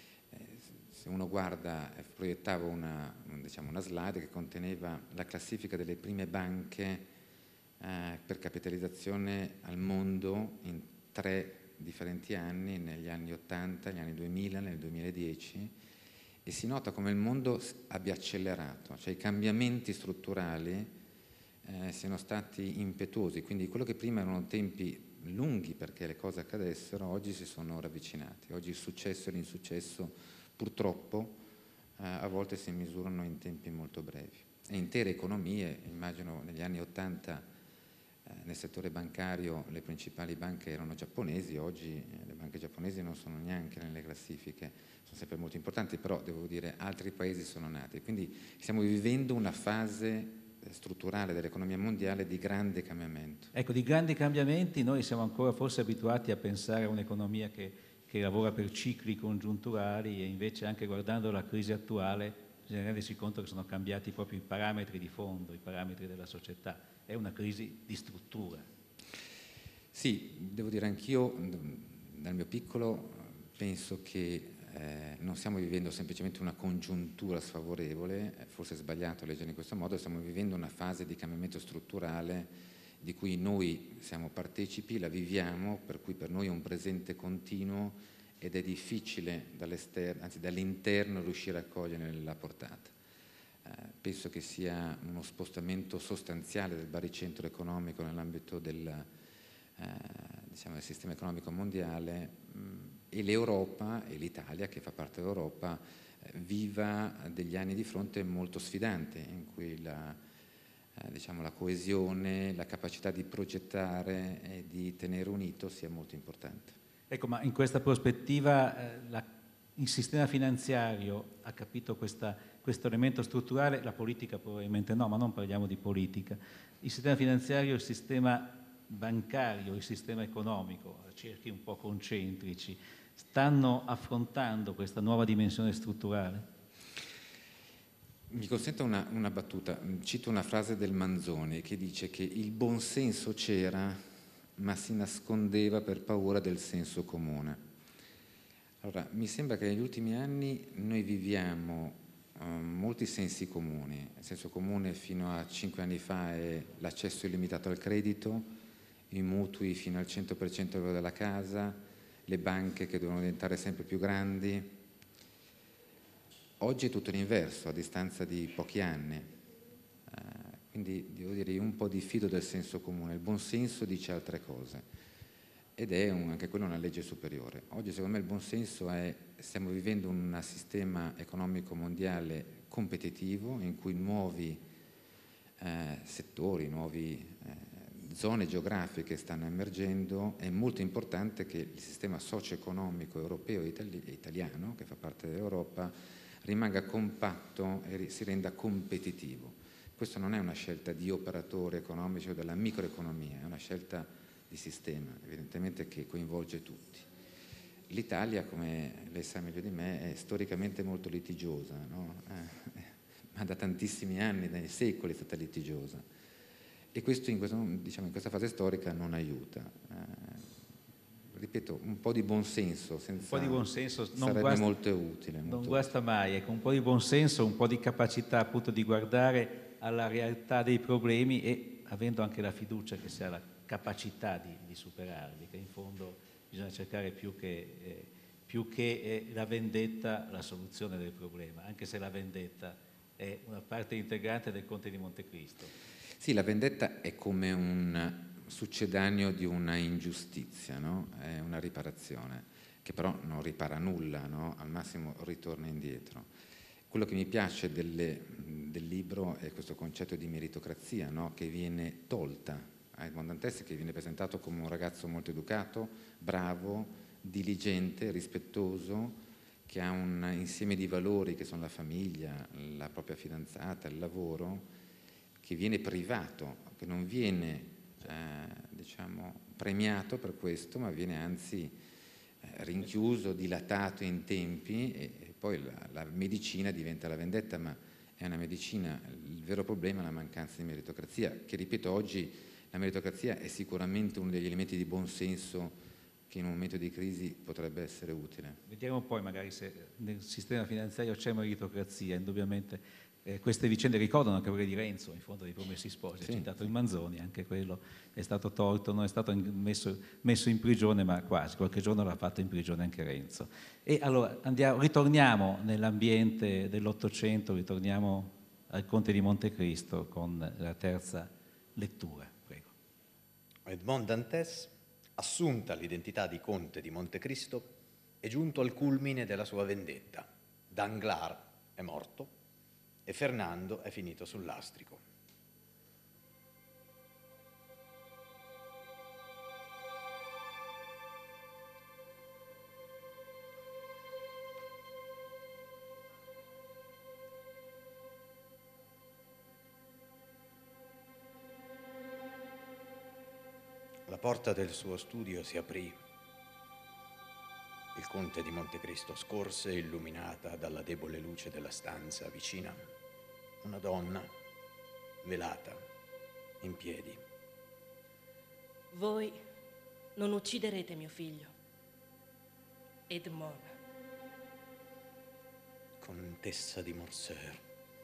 Se uno guarda, proiettavo una slide che conteneva la classifica delle prime banche per capitalizzazione al mondo in 3 differenti anni, negli anni 80, negli anni 2000, nel 2010, e si nota come il mondo abbia accelerato, cioè i cambiamenti strutturali siano stati impetuosi, quindi quello che prima erano tempi lunghi perché le cose accadessero, oggi si sono ravvicinati. Oggi il successo e l'insuccesso purtroppo a volte si misurano in tempi molto brevi. E intere economie, immagino negli anni 80 nel settore bancario le principali banche erano giapponesi, oggi le banche giapponesi non sono neanche nelle classifiche, sono sempre molto importanti, però devo dire altri paesi sono nati. Quindi stiamo vivendo una fase strutturale dell'economia mondiale di grande cambiamento. Ecco, di grandi cambiamenti noi siamo ancora forse abituati a pensare a un'economia che lavora per cicli congiunturali, e invece anche guardando la crisi attuale bisogna rendersi conto che sono cambiati proprio i parametri di fondo, i parametri della società. È una crisi di struttura. Sì, devo dire anch'io, dal mio piccolo, penso che non stiamo vivendo semplicemente una congiuntura sfavorevole, forse è sbagliato leggere in questo modo, stiamo vivendo una fase di cambiamento strutturale di cui noi siamo partecipi, la viviamo, per cui per noi è un presente continuo ed è difficile dall'esterno, anzi dall'interno, riuscire a cogliere la portata. Penso che sia uno spostamento sostanziale del baricentro economico nell'ambito del sistema economico mondiale, e l'Europa e l'Italia, che fa parte dell'Europa, viva degli anni di fronte molto sfidanti, in cui la coesione, la capacità di progettare e di tenere unito sia molto importante. Ecco, ma in questa prospettiva il sistema finanziario ha capito questo elemento strutturale, la politica probabilmente no, ma non parliamo di politica. Il sistema finanziario, il sistema bancario, il sistema economico, a cerchi un po' concentrici, stanno affrontando questa nuova dimensione strutturale? Mi consenta una battuta, cito una frase del Manzoni che dice che il buonsenso c'era, ma si nascondeva per paura del senso comune. Allora, mi sembra che negli ultimi anni noi viviamo molti sensi comuni. Il senso comune fino a 5 anni fa è l'accesso illimitato al credito, i mutui fino al 100% della casa, le banche che devono diventare sempre più grandi. Oggi è tutto l'inverso, a distanza di pochi anni. Quindi devo dire un po' diffido del senso comune. Il buonsenso dice altre cose ed è anche quella una legge superiore. Oggi secondo me il buonsenso è stiamo vivendo un sistema economico mondiale competitivo in cui nuovi settori, nuove zone geografiche stanno emergendo. È molto importante che il sistema socio-economico europeo e italiano, che fa parte dell'Europa, rimanga compatto e si renda competitivo. Questo non è una scelta di operatori economici o della microeconomia, è una scelta di sistema, evidentemente, che coinvolge tutti. L'Italia, come lei sa meglio di me, è storicamente molto litigiosa, no? Ma da tantissimi anni, dai secoli è stata litigiosa. E questo in questa fase storica non aiuta. Ripeto, un po' di buonsenso sarebbe molto utile. Non guasta mai, ecco, un po' di buonsenso, un po' di capacità appunto di guardare alla realtà dei problemi e avendo anche la fiducia che si ha la capacità di superarli, che in fondo bisogna cercare più che la vendetta la soluzione del problema, anche se la vendetta è una parte integrante del Conte di Montecristo. Sì, la vendetta è come un succedaneo di una ingiustizia, no? È una riparazione, che però non ripara nulla, no? Al massimo ritorna indietro. Quello che mi piace del libro è questo concetto di meritocrazia, no? Che viene tolta a Edmond Dantes, che viene presentato come un ragazzo molto educato, bravo, diligente, rispettoso, che ha un insieme di valori che sono la famiglia, la propria fidanzata, il lavoro, che viene privato, che non viene premiato per questo, ma viene anzi rinchiuso, dilatato in tempi, e poi la medicina diventa la vendetta, ma è una medicina. Il vero problema è la mancanza di meritocrazia, che ripeto oggi la meritocrazia è sicuramente uno degli elementi di buonsenso che in un momento di crisi potrebbe essere utile. Vediamo poi magari se nel sistema finanziario c'è meritocrazia, indubbiamente. Queste vicende ricordano anche quelle di Renzo, in fondo dei Promessi Sposi, sì, citato il Manzoni, anche quello è stato tolto, non è stato messo in prigione, ma quasi, qualche giorno l'ha fatto in prigione anche Renzo. E allora ritorniamo nell'ambiente dell'Ottocento, ritorniamo al Conte di Montecristo con la terza lettura. Prego. Edmond Dantes, assunta l'identità di Conte di Montecristo, è giunto al culmine della sua vendetta. Danglars è morto e Fernando è finito sul lastrico. porta del suo studio si aprì. Il conte di Montecristo scorse, illuminata dalla debole luce della stanza vicina, una donna velata, in piedi. Voi non ucciderete mio figlio, Edmond. Contessa di Morcerf,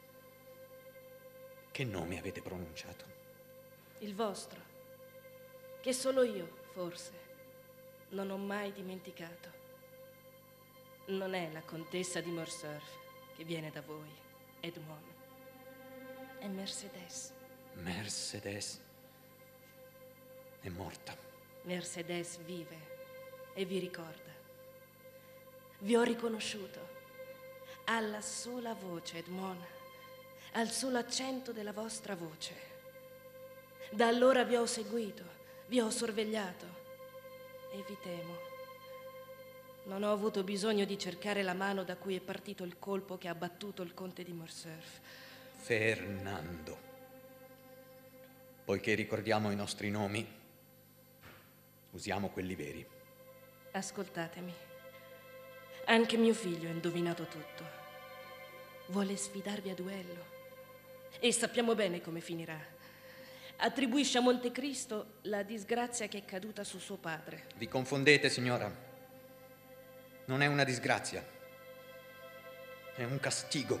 che nome avete pronunciato? Il vostro, che solo io, forse, non ho mai dimenticato. Non è la contessa di Morcerf che viene da voi, Edmond. È Mercedes. Mercedes è morta. Mercedes vive e vi ricorda. Vi ho riconosciuto. Alla sola voce, Edmond, al solo accento della vostra voce. Da allora vi ho seguito, vi ho sorvegliato e vi temo. Non ho avuto bisogno di cercare la mano da cui è partito il colpo che ha abbattuto il conte di Morcerf. Fernando. Poiché ricordiamo i nostri nomi, usiamo quelli veri. Ascoltatemi. Anche mio figlio ha indovinato tutto. Vuole sfidarvi a duello. E sappiamo bene come finirà. Attribuisce a Montecristo la disgrazia che è caduta su suo padre. Vi confondete, signora. Non è una disgrazia. È un castigo.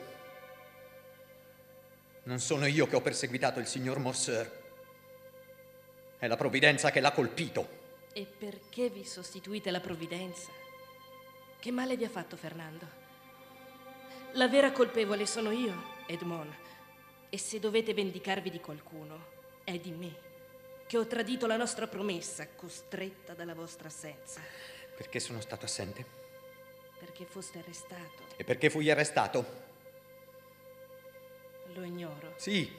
Non sono io che ho perseguitato il signor Morcerf. È la provvidenza che l'ha colpito. E perché vi sostituite la provvidenza? Che male vi ha fatto Fernando? La vera colpevole sono io, Edmond. E se dovete vendicarvi di qualcuno, è di me, che ho tradito la nostra promessa, costretta dalla vostra assenza. Perché sono stato assente? Perché foste arrestato. E perché fui arrestato? Lo ignoro. Sì.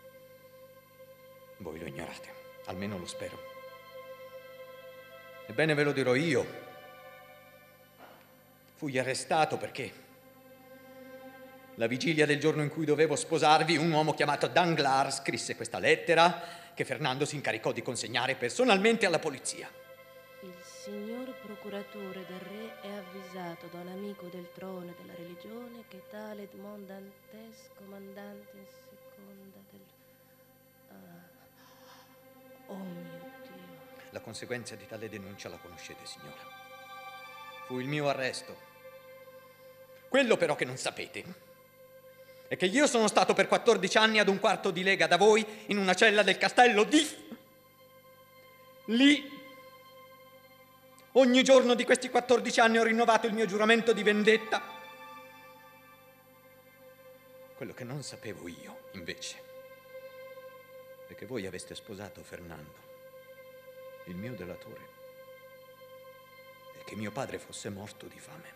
Voi lo ignorate, almeno lo spero. Ebbene, ve lo dirò io. Fui arrestato perché la vigilia del giorno in cui dovevo sposarvi, un uomo chiamato Danglars scrisse questa lettera che Fernando si incaricò di consegnare personalmente alla polizia. Il signor procuratore del re è avvisato da un amico del trono e della religione che tale Edmond Dantes, comandante in seconda del... Oh mio Dio. La conseguenza di tale denuncia la conoscete, signora. Fu il mio arresto. Quello però che non sapete è che io sono stato per 14 anni ad un quarto di lega da voi in una cella del castello di... Lì, ogni giorno di questi 14 anni ho rinnovato il mio giuramento di vendetta. Quello che non sapevo io, invece, è che voi aveste sposato Fernando, il mio delatore, e che mio padre fosse morto di fame.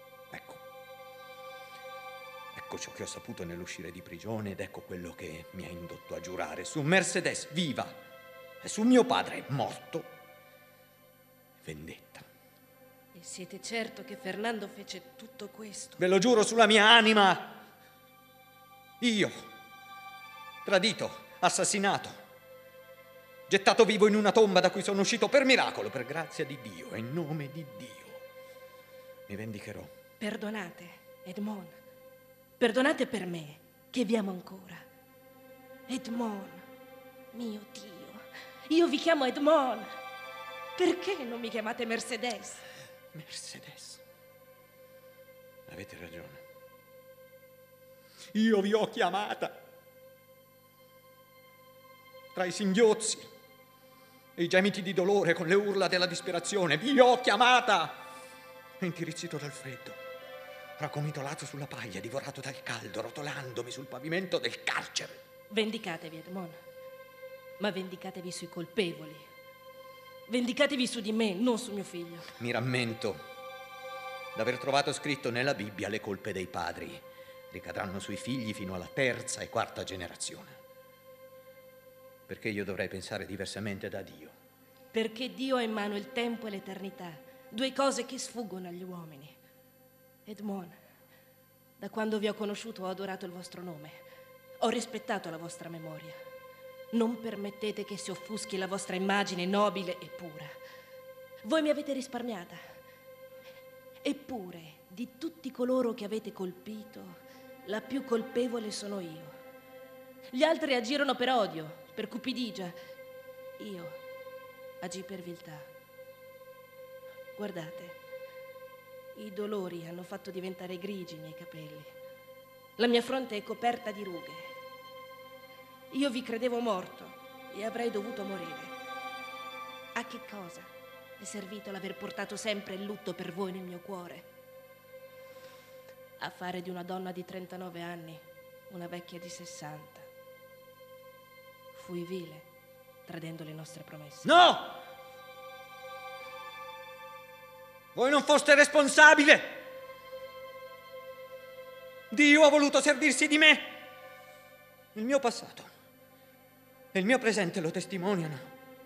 Ecco ciò che ho saputo nell'uscire di prigione ed ecco quello che mi ha indotto a giurare su Mercedes viva e su mio padre morto. Vendetta. E siete certo che Fernando fece tutto questo? Ve lo giuro sulla mia anima. Io, tradito, assassinato, gettato vivo in una tomba da cui sono uscito per miracolo, per grazia di Dio e in nome di Dio. Mi vendicherò. Perdonate, Edmond. Perdonate per me, che vi amo ancora. Edmond, mio Dio, io vi chiamo Edmond. Perché non mi chiamate Mercedes? Mercedes. Avete ragione. Io vi ho chiamata. Tra i singhiozzi e i gemiti di dolore con le urla della disperazione, vi ho chiamata. E intirizzito dal freddo, raccomitolato sulla paglia, divorato dal caldo, rotolandomi sul pavimento del carcere. Vendicatevi, Edmond, ma vendicatevi sui colpevoli. Vendicatevi su di me, non su mio figlio. Mi rammento d'aver trovato scritto nella Bibbia le colpe dei padri ricadranno sui figli fino alla 3ª e 4ª generazione. Perché io dovrei pensare diversamente da Dio? Perché Dio ha in mano il tempo e l'eternità, 2 cose che sfuggono agli uomini. Edmond, da quando vi ho conosciuto ho adorato il vostro nome, ho rispettato la vostra memoria. Non permettete che si offuschi la vostra immagine nobile e pura. Voi mi avete risparmiata. Eppure, di tutti coloro che avete colpito, la più colpevole sono io. Gli altri agirono per odio, per cupidigia. Io agii per viltà. Guardate, i dolori hanno fatto diventare grigi i miei capelli. La mia fronte è coperta di rughe. Io vi credevo morto e avrei dovuto morire. A che cosa è servito l'aver portato sempre il lutto per voi nel mio cuore? A fare di una donna di 39 anni una vecchia di 60. Fui vile, tradendo le nostre promesse. No! Voi non foste responsabile! Dio ha voluto servirsi di me! Il mio passato e il mio presente lo testimoniano.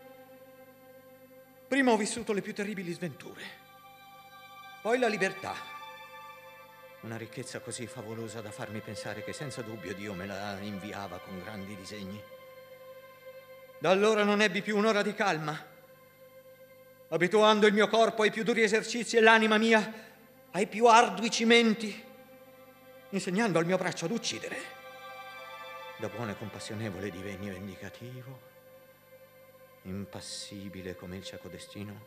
Prima ho vissuto le più terribili sventure, poi la libertà. Una ricchezza così favolosa da farmi pensare che senza dubbio Dio me la inviava con grandi disegni. Da allora non ebbi più un'ora di calma, abituando il mio corpo ai più duri esercizi e l'anima mia ai più ardui cimenti, insegnando al mio braccio ad uccidere. Da buono e compassionevole divenni vendicativo, impassibile come il cieco destino.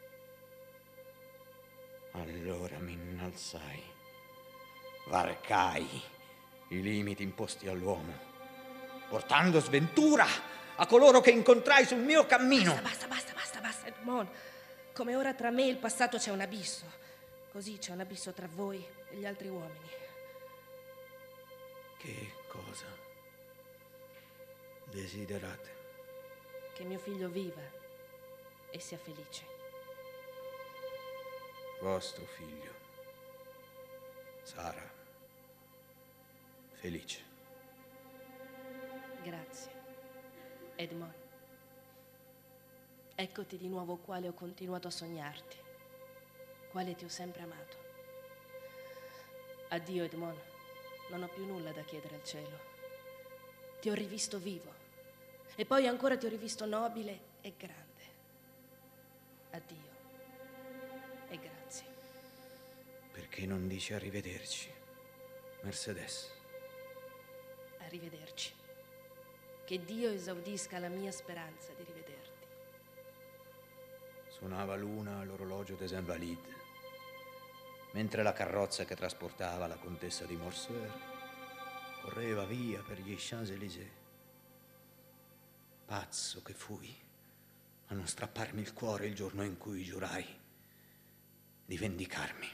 Allora mi innalzai, varcai i limiti imposti all'uomo, portando sventura a coloro che incontrai sul mio cammino. Basta, Edmond. Come ora tra me e il passato c'è un abisso, così c'è un abisso tra voi e gli altri uomini. Che cosa desiderate? Che mio figlio viva e sia felice. Vostro figlio sarà felice. Grazie, Edmond. Eccoti di nuovo quale ho continuato a sognarti, quale ti ho sempre amato. Addio, Edmond. Non ho più nulla da chiedere al cielo. Ti ho rivisto vivo e poi ancora ti ho rivisto nobile e grande. Addio e grazie. Perché non dici arrivederci, Mercedes? Arrivederci. Che Dio esaudisca la mia speranza di rivederti. Suonava l'una all'orologio des Invalides, mentre la carrozza che trasportava la contessa di Morcerf correva via per gli Champs-Élysées. Pazzo che fui a non strapparmi il cuore il giorno in cui giurai di vendicarmi.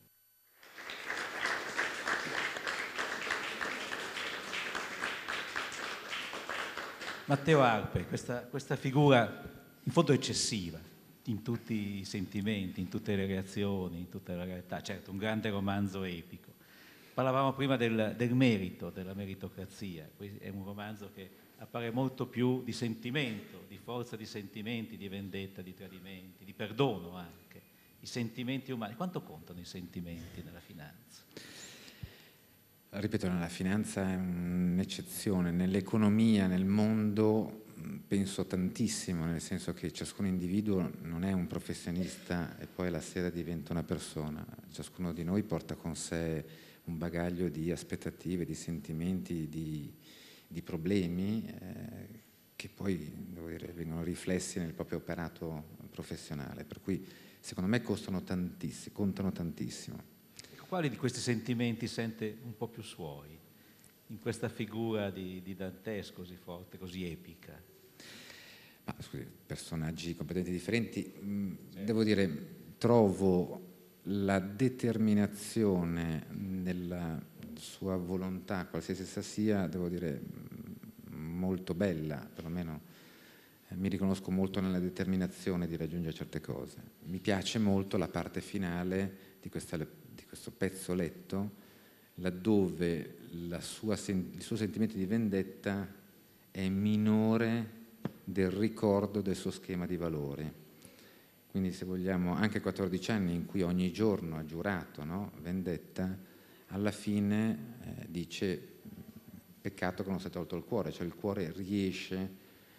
Matteo Arpe, questa figura in fondo eccessiva in tutti i sentimenti, in tutte le reazioni, in tutta la realtà. Certo, un grande romanzo epico. Parlavamo prima del merito, della meritocrazia. Questo è un romanzo che appare molto più di sentimento, di forza di sentimenti, di vendetta, di tradimenti, di perdono anche. I sentimenti umani. Quanto contano i sentimenti nella finanza? Ripeto, la finanza è un'eccezione. Nell'economia, nel mondo, penso tantissimo, nel senso che ciascun individuo non è un professionista e poi la sera diventa una persona. Ciascuno di noi porta con sé un bagaglio di aspettative, di sentimenti, di problemi che poi, devo dire, vengono riflessi nel proprio operato professionale. Per cui, secondo me, contano tantissimo. Quali di questi sentimenti sente un po' più suoi in questa figura di Dantes così forte, così epica? Ma, scusi, personaggi completamente differenti. Devo dire, trovo la determinazione nella sua volontà, qualsiasi essa sia, devo dire, molto bella, perlomeno mi riconosco molto nella determinazione di raggiungere certe cose. Mi piace molto la parte finale di questo pezzo letto, laddove il suo sentimento di vendetta è minore del ricordo del suo schema di valori. Quindi, se vogliamo, anche 14 anni in cui ogni giorno ha giurato, no? Vendetta, alla fine dice peccato che non si è tolto il cuore, cioè il cuore riesce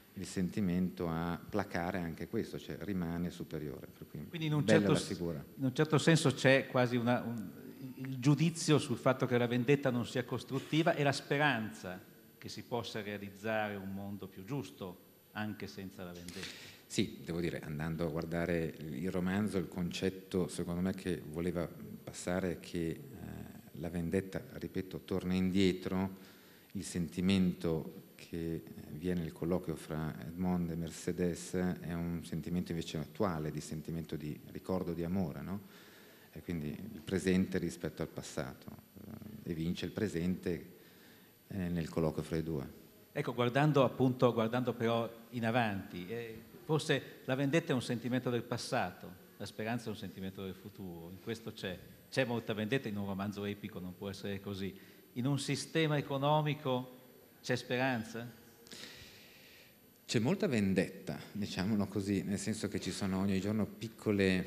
il sentimento a placare anche questo, cioè rimane superiore. Per cui Quindi in un certo senso c'è quasi il giudizio sul fatto che la vendetta non sia costruttiva e la speranza che si possa realizzare un mondo più giusto anche senza la vendetta. Sì, devo dire, andando a guardare il romanzo, il concetto secondo me che voleva passare è che la vendetta, ripeto, torna indietro, il sentimento che viene nel colloquio fra Edmond e Mercedes è un sentimento invece attuale, di sentimento di ricordo, di amore, no? E quindi il presente rispetto al passato, e vince il presente nel colloquio fra i due. Ecco, guardando però in avanti, forse la vendetta è un sentimento del passato, la speranza è un sentimento del futuro, in questo c'è molta vendetta, in un romanzo epico non può essere così. In un sistema economico c'è speranza? C'è molta vendetta, diciamolo così, nel senso che ci sono ogni giorno piccole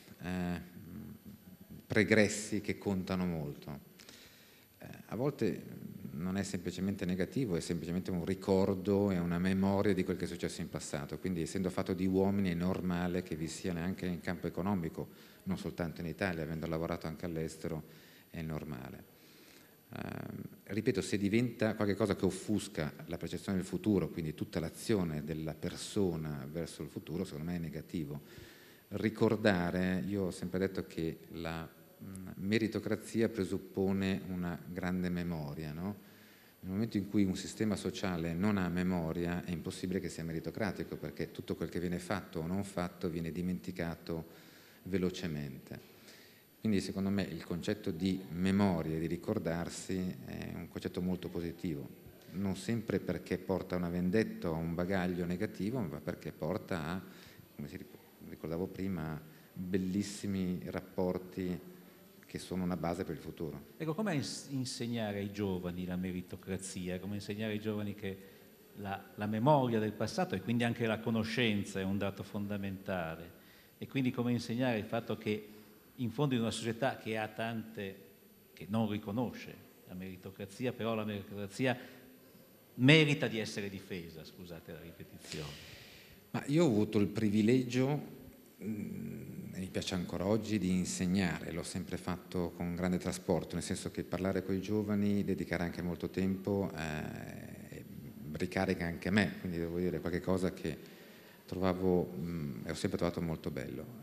pregressi che contano molto. A volte non è semplicemente negativo, è semplicemente un ricordo e una memoria di quel che è successo in passato. Quindi, essendo fatto di uomini, è normale che vi sia anche in campo economico, non soltanto in Italia, avendo lavorato anche all'estero, è normale. Ripeto, se diventa qualcosa che offusca la percezione del futuro, quindi tutta l'azione della persona verso il futuro, secondo me è negativo. Ricordare, io ho sempre detto che la meritocrazia presuppone una grande memoria, no? Nel momento in cui un sistema sociale non ha memoria è impossibile che sia meritocratico, perché tutto quel che viene fatto o non fatto viene dimenticato velocemente. Quindi secondo me il concetto di memoria, di ricordarsi, è un concetto molto positivo, non sempre perché porta a una vendetta o a un bagaglio negativo, ma perché porta a, come ricordavo prima, bellissimi rapporti che sono una base per il futuro. Ecco, come insegnare ai giovani la meritocrazia, come insegnare ai giovani che la memoria del passato e quindi anche la conoscenza è un dato fondamentale, e quindi come insegnare il fatto che in fondo in una società che ha che non riconosce la meritocrazia, però la meritocrazia merita di essere difesa, scusate la ripetizione. Ma io ho avuto il privilegio, e mi piace ancora oggi, di insegnare, l'ho sempre fatto con grande trasporto, nel senso che parlare con i giovani, dedicare anche molto tempo, ricarica anche me, quindi devo dire qualche cosa che trovavo e ho sempre trovato molto bello.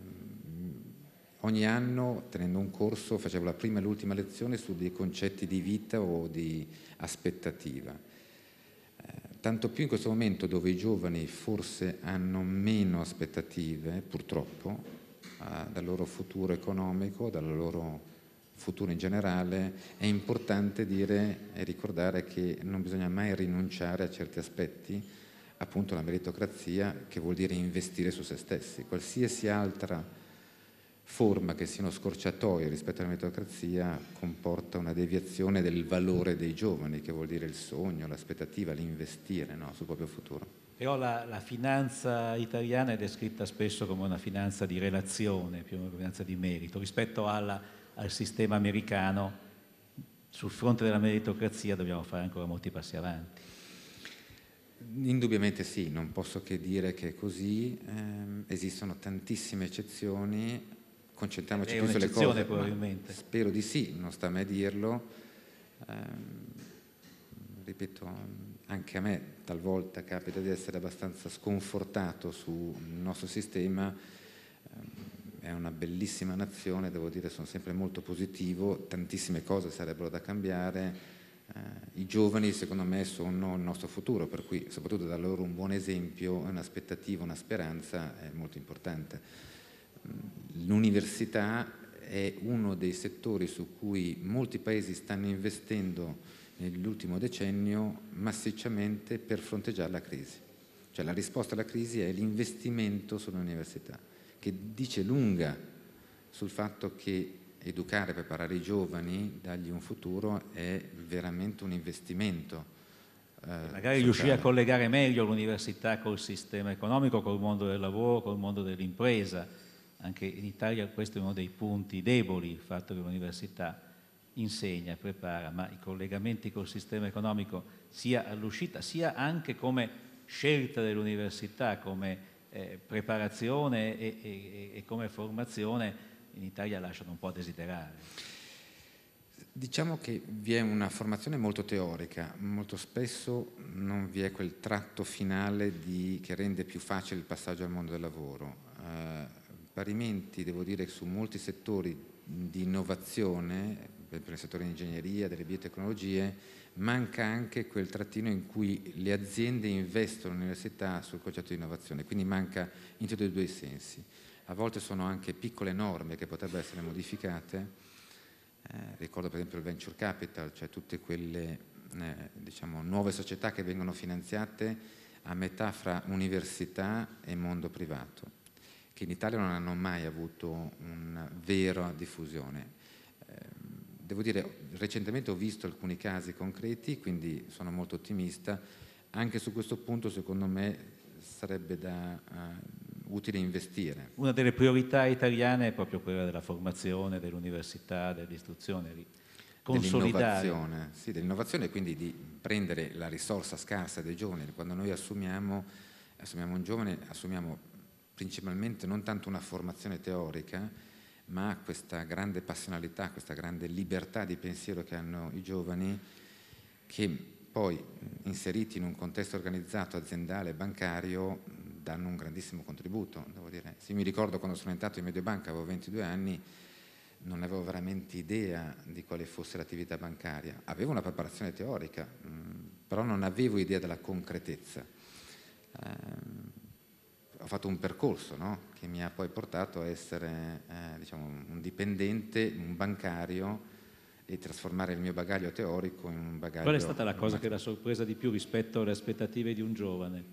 Ogni anno, tenendo un corso, facevo la prima e l'ultima lezione su dei concetti di vita o di aspettativa. Tanto più in questo momento dove i giovani forse hanno meno aspettative, purtroppo, dal loro futuro economico, dal loro futuro in generale, è importante dire e ricordare che non bisogna mai rinunciare a certi aspetti, appunto la meritocrazia, che vuol dire investire su se stessi. Qualsiasi altra forma che sia uno scorciatoio rispetto alla meritocrazia comporta una deviazione del valore dei giovani, che vuol dire il sogno, l'aspettativa, l'investire, no, sul proprio futuro. Però la finanza italiana è descritta spesso come una finanza di relazione, più una finanza di merito, rispetto al sistema americano. Sul fronte della meritocrazia dobbiamo fare ancora molti passi avanti. Indubbiamente sì, non posso che dire che è così, esistono tantissime eccezioni, concentriamoci più sulle cose, probabilmente. Spero di sì, non sta a me dirlo. Ripeto, anche a me talvolta capita di essere abbastanza sconfortato sul nostro sistema, è una bellissima nazione, devo dire, sono sempre molto positivo, tantissime cose sarebbero da cambiare, i giovani secondo me sono il nostro futuro, per cui soprattutto da loro un buon esempio, un'aspettativa, una speranza è molto importante. L'università è uno dei settori su cui molti paesi stanno investendo nell'ultimo decennio massicciamente per fronteggiare la crisi. Cioè la risposta alla crisi è l'investimento sull'università, che dice lunga sul fatto che educare, preparare i giovani, dargli un futuro è veramente un investimento. Magari riuscire a collegare meglio l'università col sistema economico, col mondo del lavoro, col mondo dell'impresa. Anche in Italia questo è uno dei punti deboli, il fatto che l'università insegna, prepara, ma i collegamenti col sistema economico sia all'uscita sia anche come scelta dell'università come preparazione e come formazione in Italia lasciano un po' a desiderare. Diciamo che vi è una formazione molto teorica, molto spesso non vi è quel tratto finale che rende più facile il passaggio al mondo del lavoro. Parimenti devo dire che su molti settori di innovazione, per il settore dell'ingegneria, delle biotecnologie, manca anche quel trattino in cui le aziende investono nell'università sul concetto di innovazione, quindi manca in tutti e due i sensi. A volte sono anche piccole norme che potrebbero essere modificate. Ricordo per esempio il venture capital, cioè tutte quelle diciamo, nuove società che vengono finanziate a metà fra università e mondo privato, che in Italia non hanno mai avuto una vera diffusione. Devo dire, recentemente ho visto alcuni casi concreti, quindi sono molto ottimista. Anche su questo punto, secondo me, sarebbe utile investire. Una delle priorità italiane è proprio quella della formazione, dell'università, dell'istruzione, di consolidare. Dell'innovazione, quindi di prendere la risorsa scarsa dei giovani. Quando noi assumiamo un giovane, assumiamo principalmente non tanto una formazione teorica, ma questa grande passionalità, questa grande libertà di pensiero che hanno i giovani, che poi inseriti in un contesto organizzato, aziendale, bancario, danno un grandissimo contributo, devo dire. Se mi ricordo quando sono entrato in Mediobanca, avevo 22 anni, non avevo veramente idea di quale fosse l'attività bancaria. Avevo una preparazione teorica, però non avevo idea della concretezza. Ho fatto un percorso, no? Che mi ha poi portato a essere diciamo, un dipendente, un bancario, e trasformare il mio bagaglio teorico in un bagaglio... Qual è stata la cosa che l'ha sorpresa di più rispetto alle aspettative di un giovane?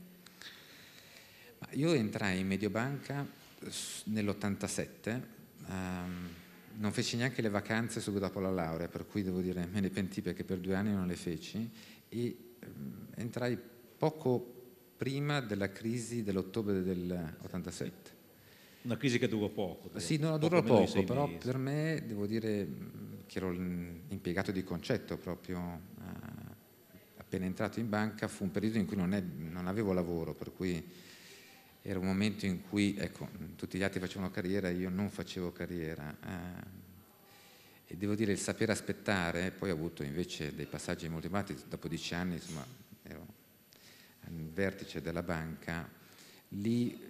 Io entrai in Mediobanca nell'87, non feci neanche le vacanze subito dopo la laurea, per cui devo dire me ne pentì perché per 2 anni non le feci, e entrai poco prima della crisi dell'ottobre del 87. Una crisi che durò poco. Sì, no, durò poco, però per me devo dire che ero impiegato di concetto proprio, appena entrato in banca fu un periodo in cui non avevo lavoro, per cui era un momento in cui, ecco, tutti gli altri facevano carriera, io non facevo carriera. E devo dire il sapere aspettare, poi ho avuto invece dei passaggi molto importanti, dopo 10 anni, insomma, ero al vertice della banca, lì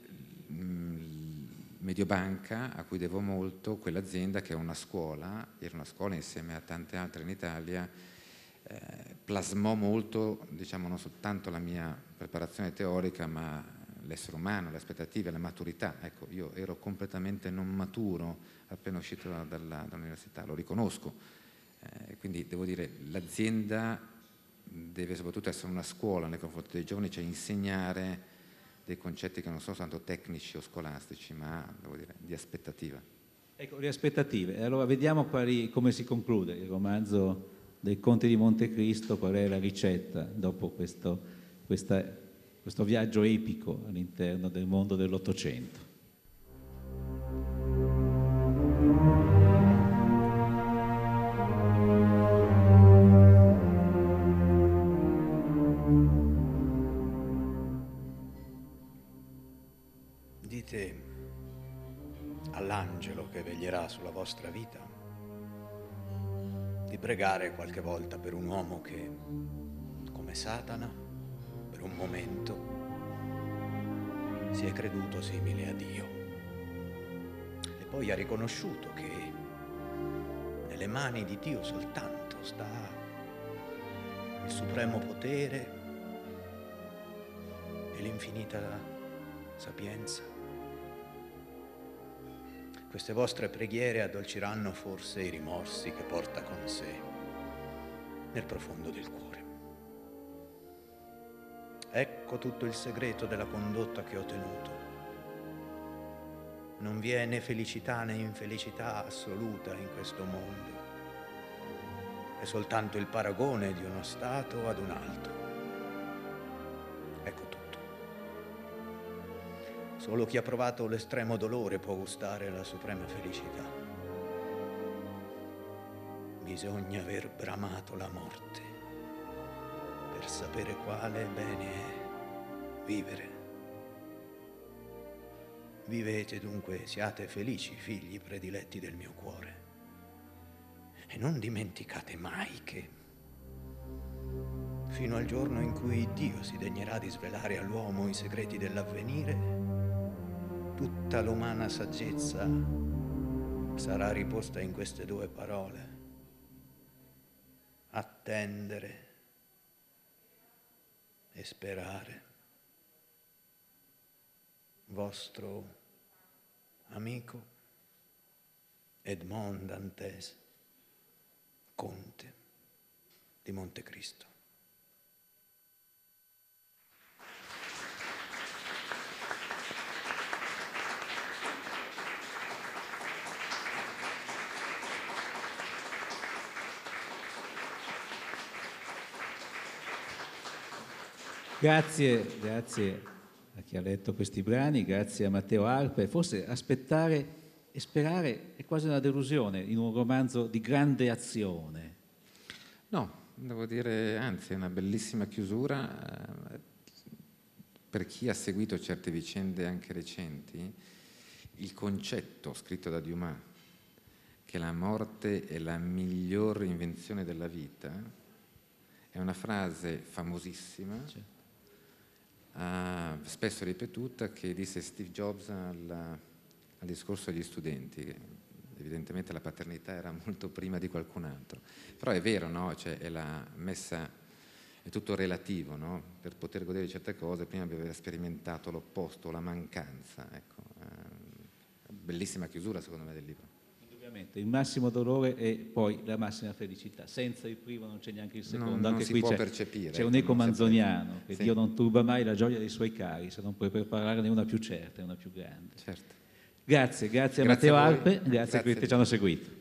Mediobanca, a cui devo molto, quell'azienda che è una scuola, era una scuola insieme a tante altre in Italia, plasmò molto, diciamo, non soltanto la mia preparazione teorica, ma l'essere umano, le aspettative, la maturità. Ecco, io ero completamente non maturo appena uscito dall'università, lo riconosco. Quindi devo dire, l'azienda deve soprattutto essere una scuola nei confronti dei giovani, cioè insegnare dei concetti che non sono tanto tecnici o scolastici, ma devo dire, di aspettativa. Ecco, le aspettative. Allora vediamo come si conclude il romanzo dei Conti di Montecristo, qual è la ricetta dopo questo viaggio epico all'interno del mondo dell'Ottocento. Dite all'angelo che veglierà sulla vostra vita di pregare qualche volta per un uomo che, come Satana, per un momento si è creduto simile a Dio e poi ha riconosciuto che nelle mani di Dio soltanto sta il supremo potere e l'infinita sapienza. Queste vostre preghiere addolciranno forse i rimorsi che porta con sé nel profondo del cuore. Ecco tutto il segreto della condotta che ho tenuto. Non vi è né felicità né infelicità assoluta in questo mondo. È soltanto il paragone di uno stato ad un altro. Ecco tutto. Solo chi ha provato l'estremo dolore può gustare la suprema felicità. Bisogna aver bramato la morte per sapere quale bene è vivere. Vivete dunque, siate felici, figli prediletti del mio cuore. E non dimenticate mai che, fino al giorno in cui Dio si degnerà di svelare all'uomo i segreti dell'avvenire, tutta l'umana saggezza sarà riposta in queste due parole: attendere e sperare. Vostro amico Edmond Dantès, conte di Montecristo. Grazie a chi ha letto questi brani, grazie a Matteo Arpe. Forse aspettare e sperare è quasi una delusione in un romanzo di grande azione. No, devo dire, anzi, è una bellissima chiusura. Per chi ha seguito certe vicende anche recenti, il concetto scritto da Dumas, che la morte è la miglior invenzione della vita, è una frase famosissima, spesso ripetuta, che disse Steve Jobs al discorso agli studenti, che evidentemente la paternità era molto prima di qualcun altro. Però è vero, no? Cioè, è tutto relativo, no? Per poter godere di certe cose prima bisogna aver sperimentato l'opposto, la mancanza. Ecco. Bellissima chiusura, secondo me, del libro. Indubbiamente, il massimo dolore e poi la massima felicità. Senza il primo non c'è neanche il secondo. Non anche si qui può percepire. C'è un eco manzoniano, che sì. Dio non turba mai la gioia dei suoi cari, se non puoi prepararne una più certa e una più grande. Certo. Grazie a Matteo Arpe, grazie a quelli che ci hanno seguito.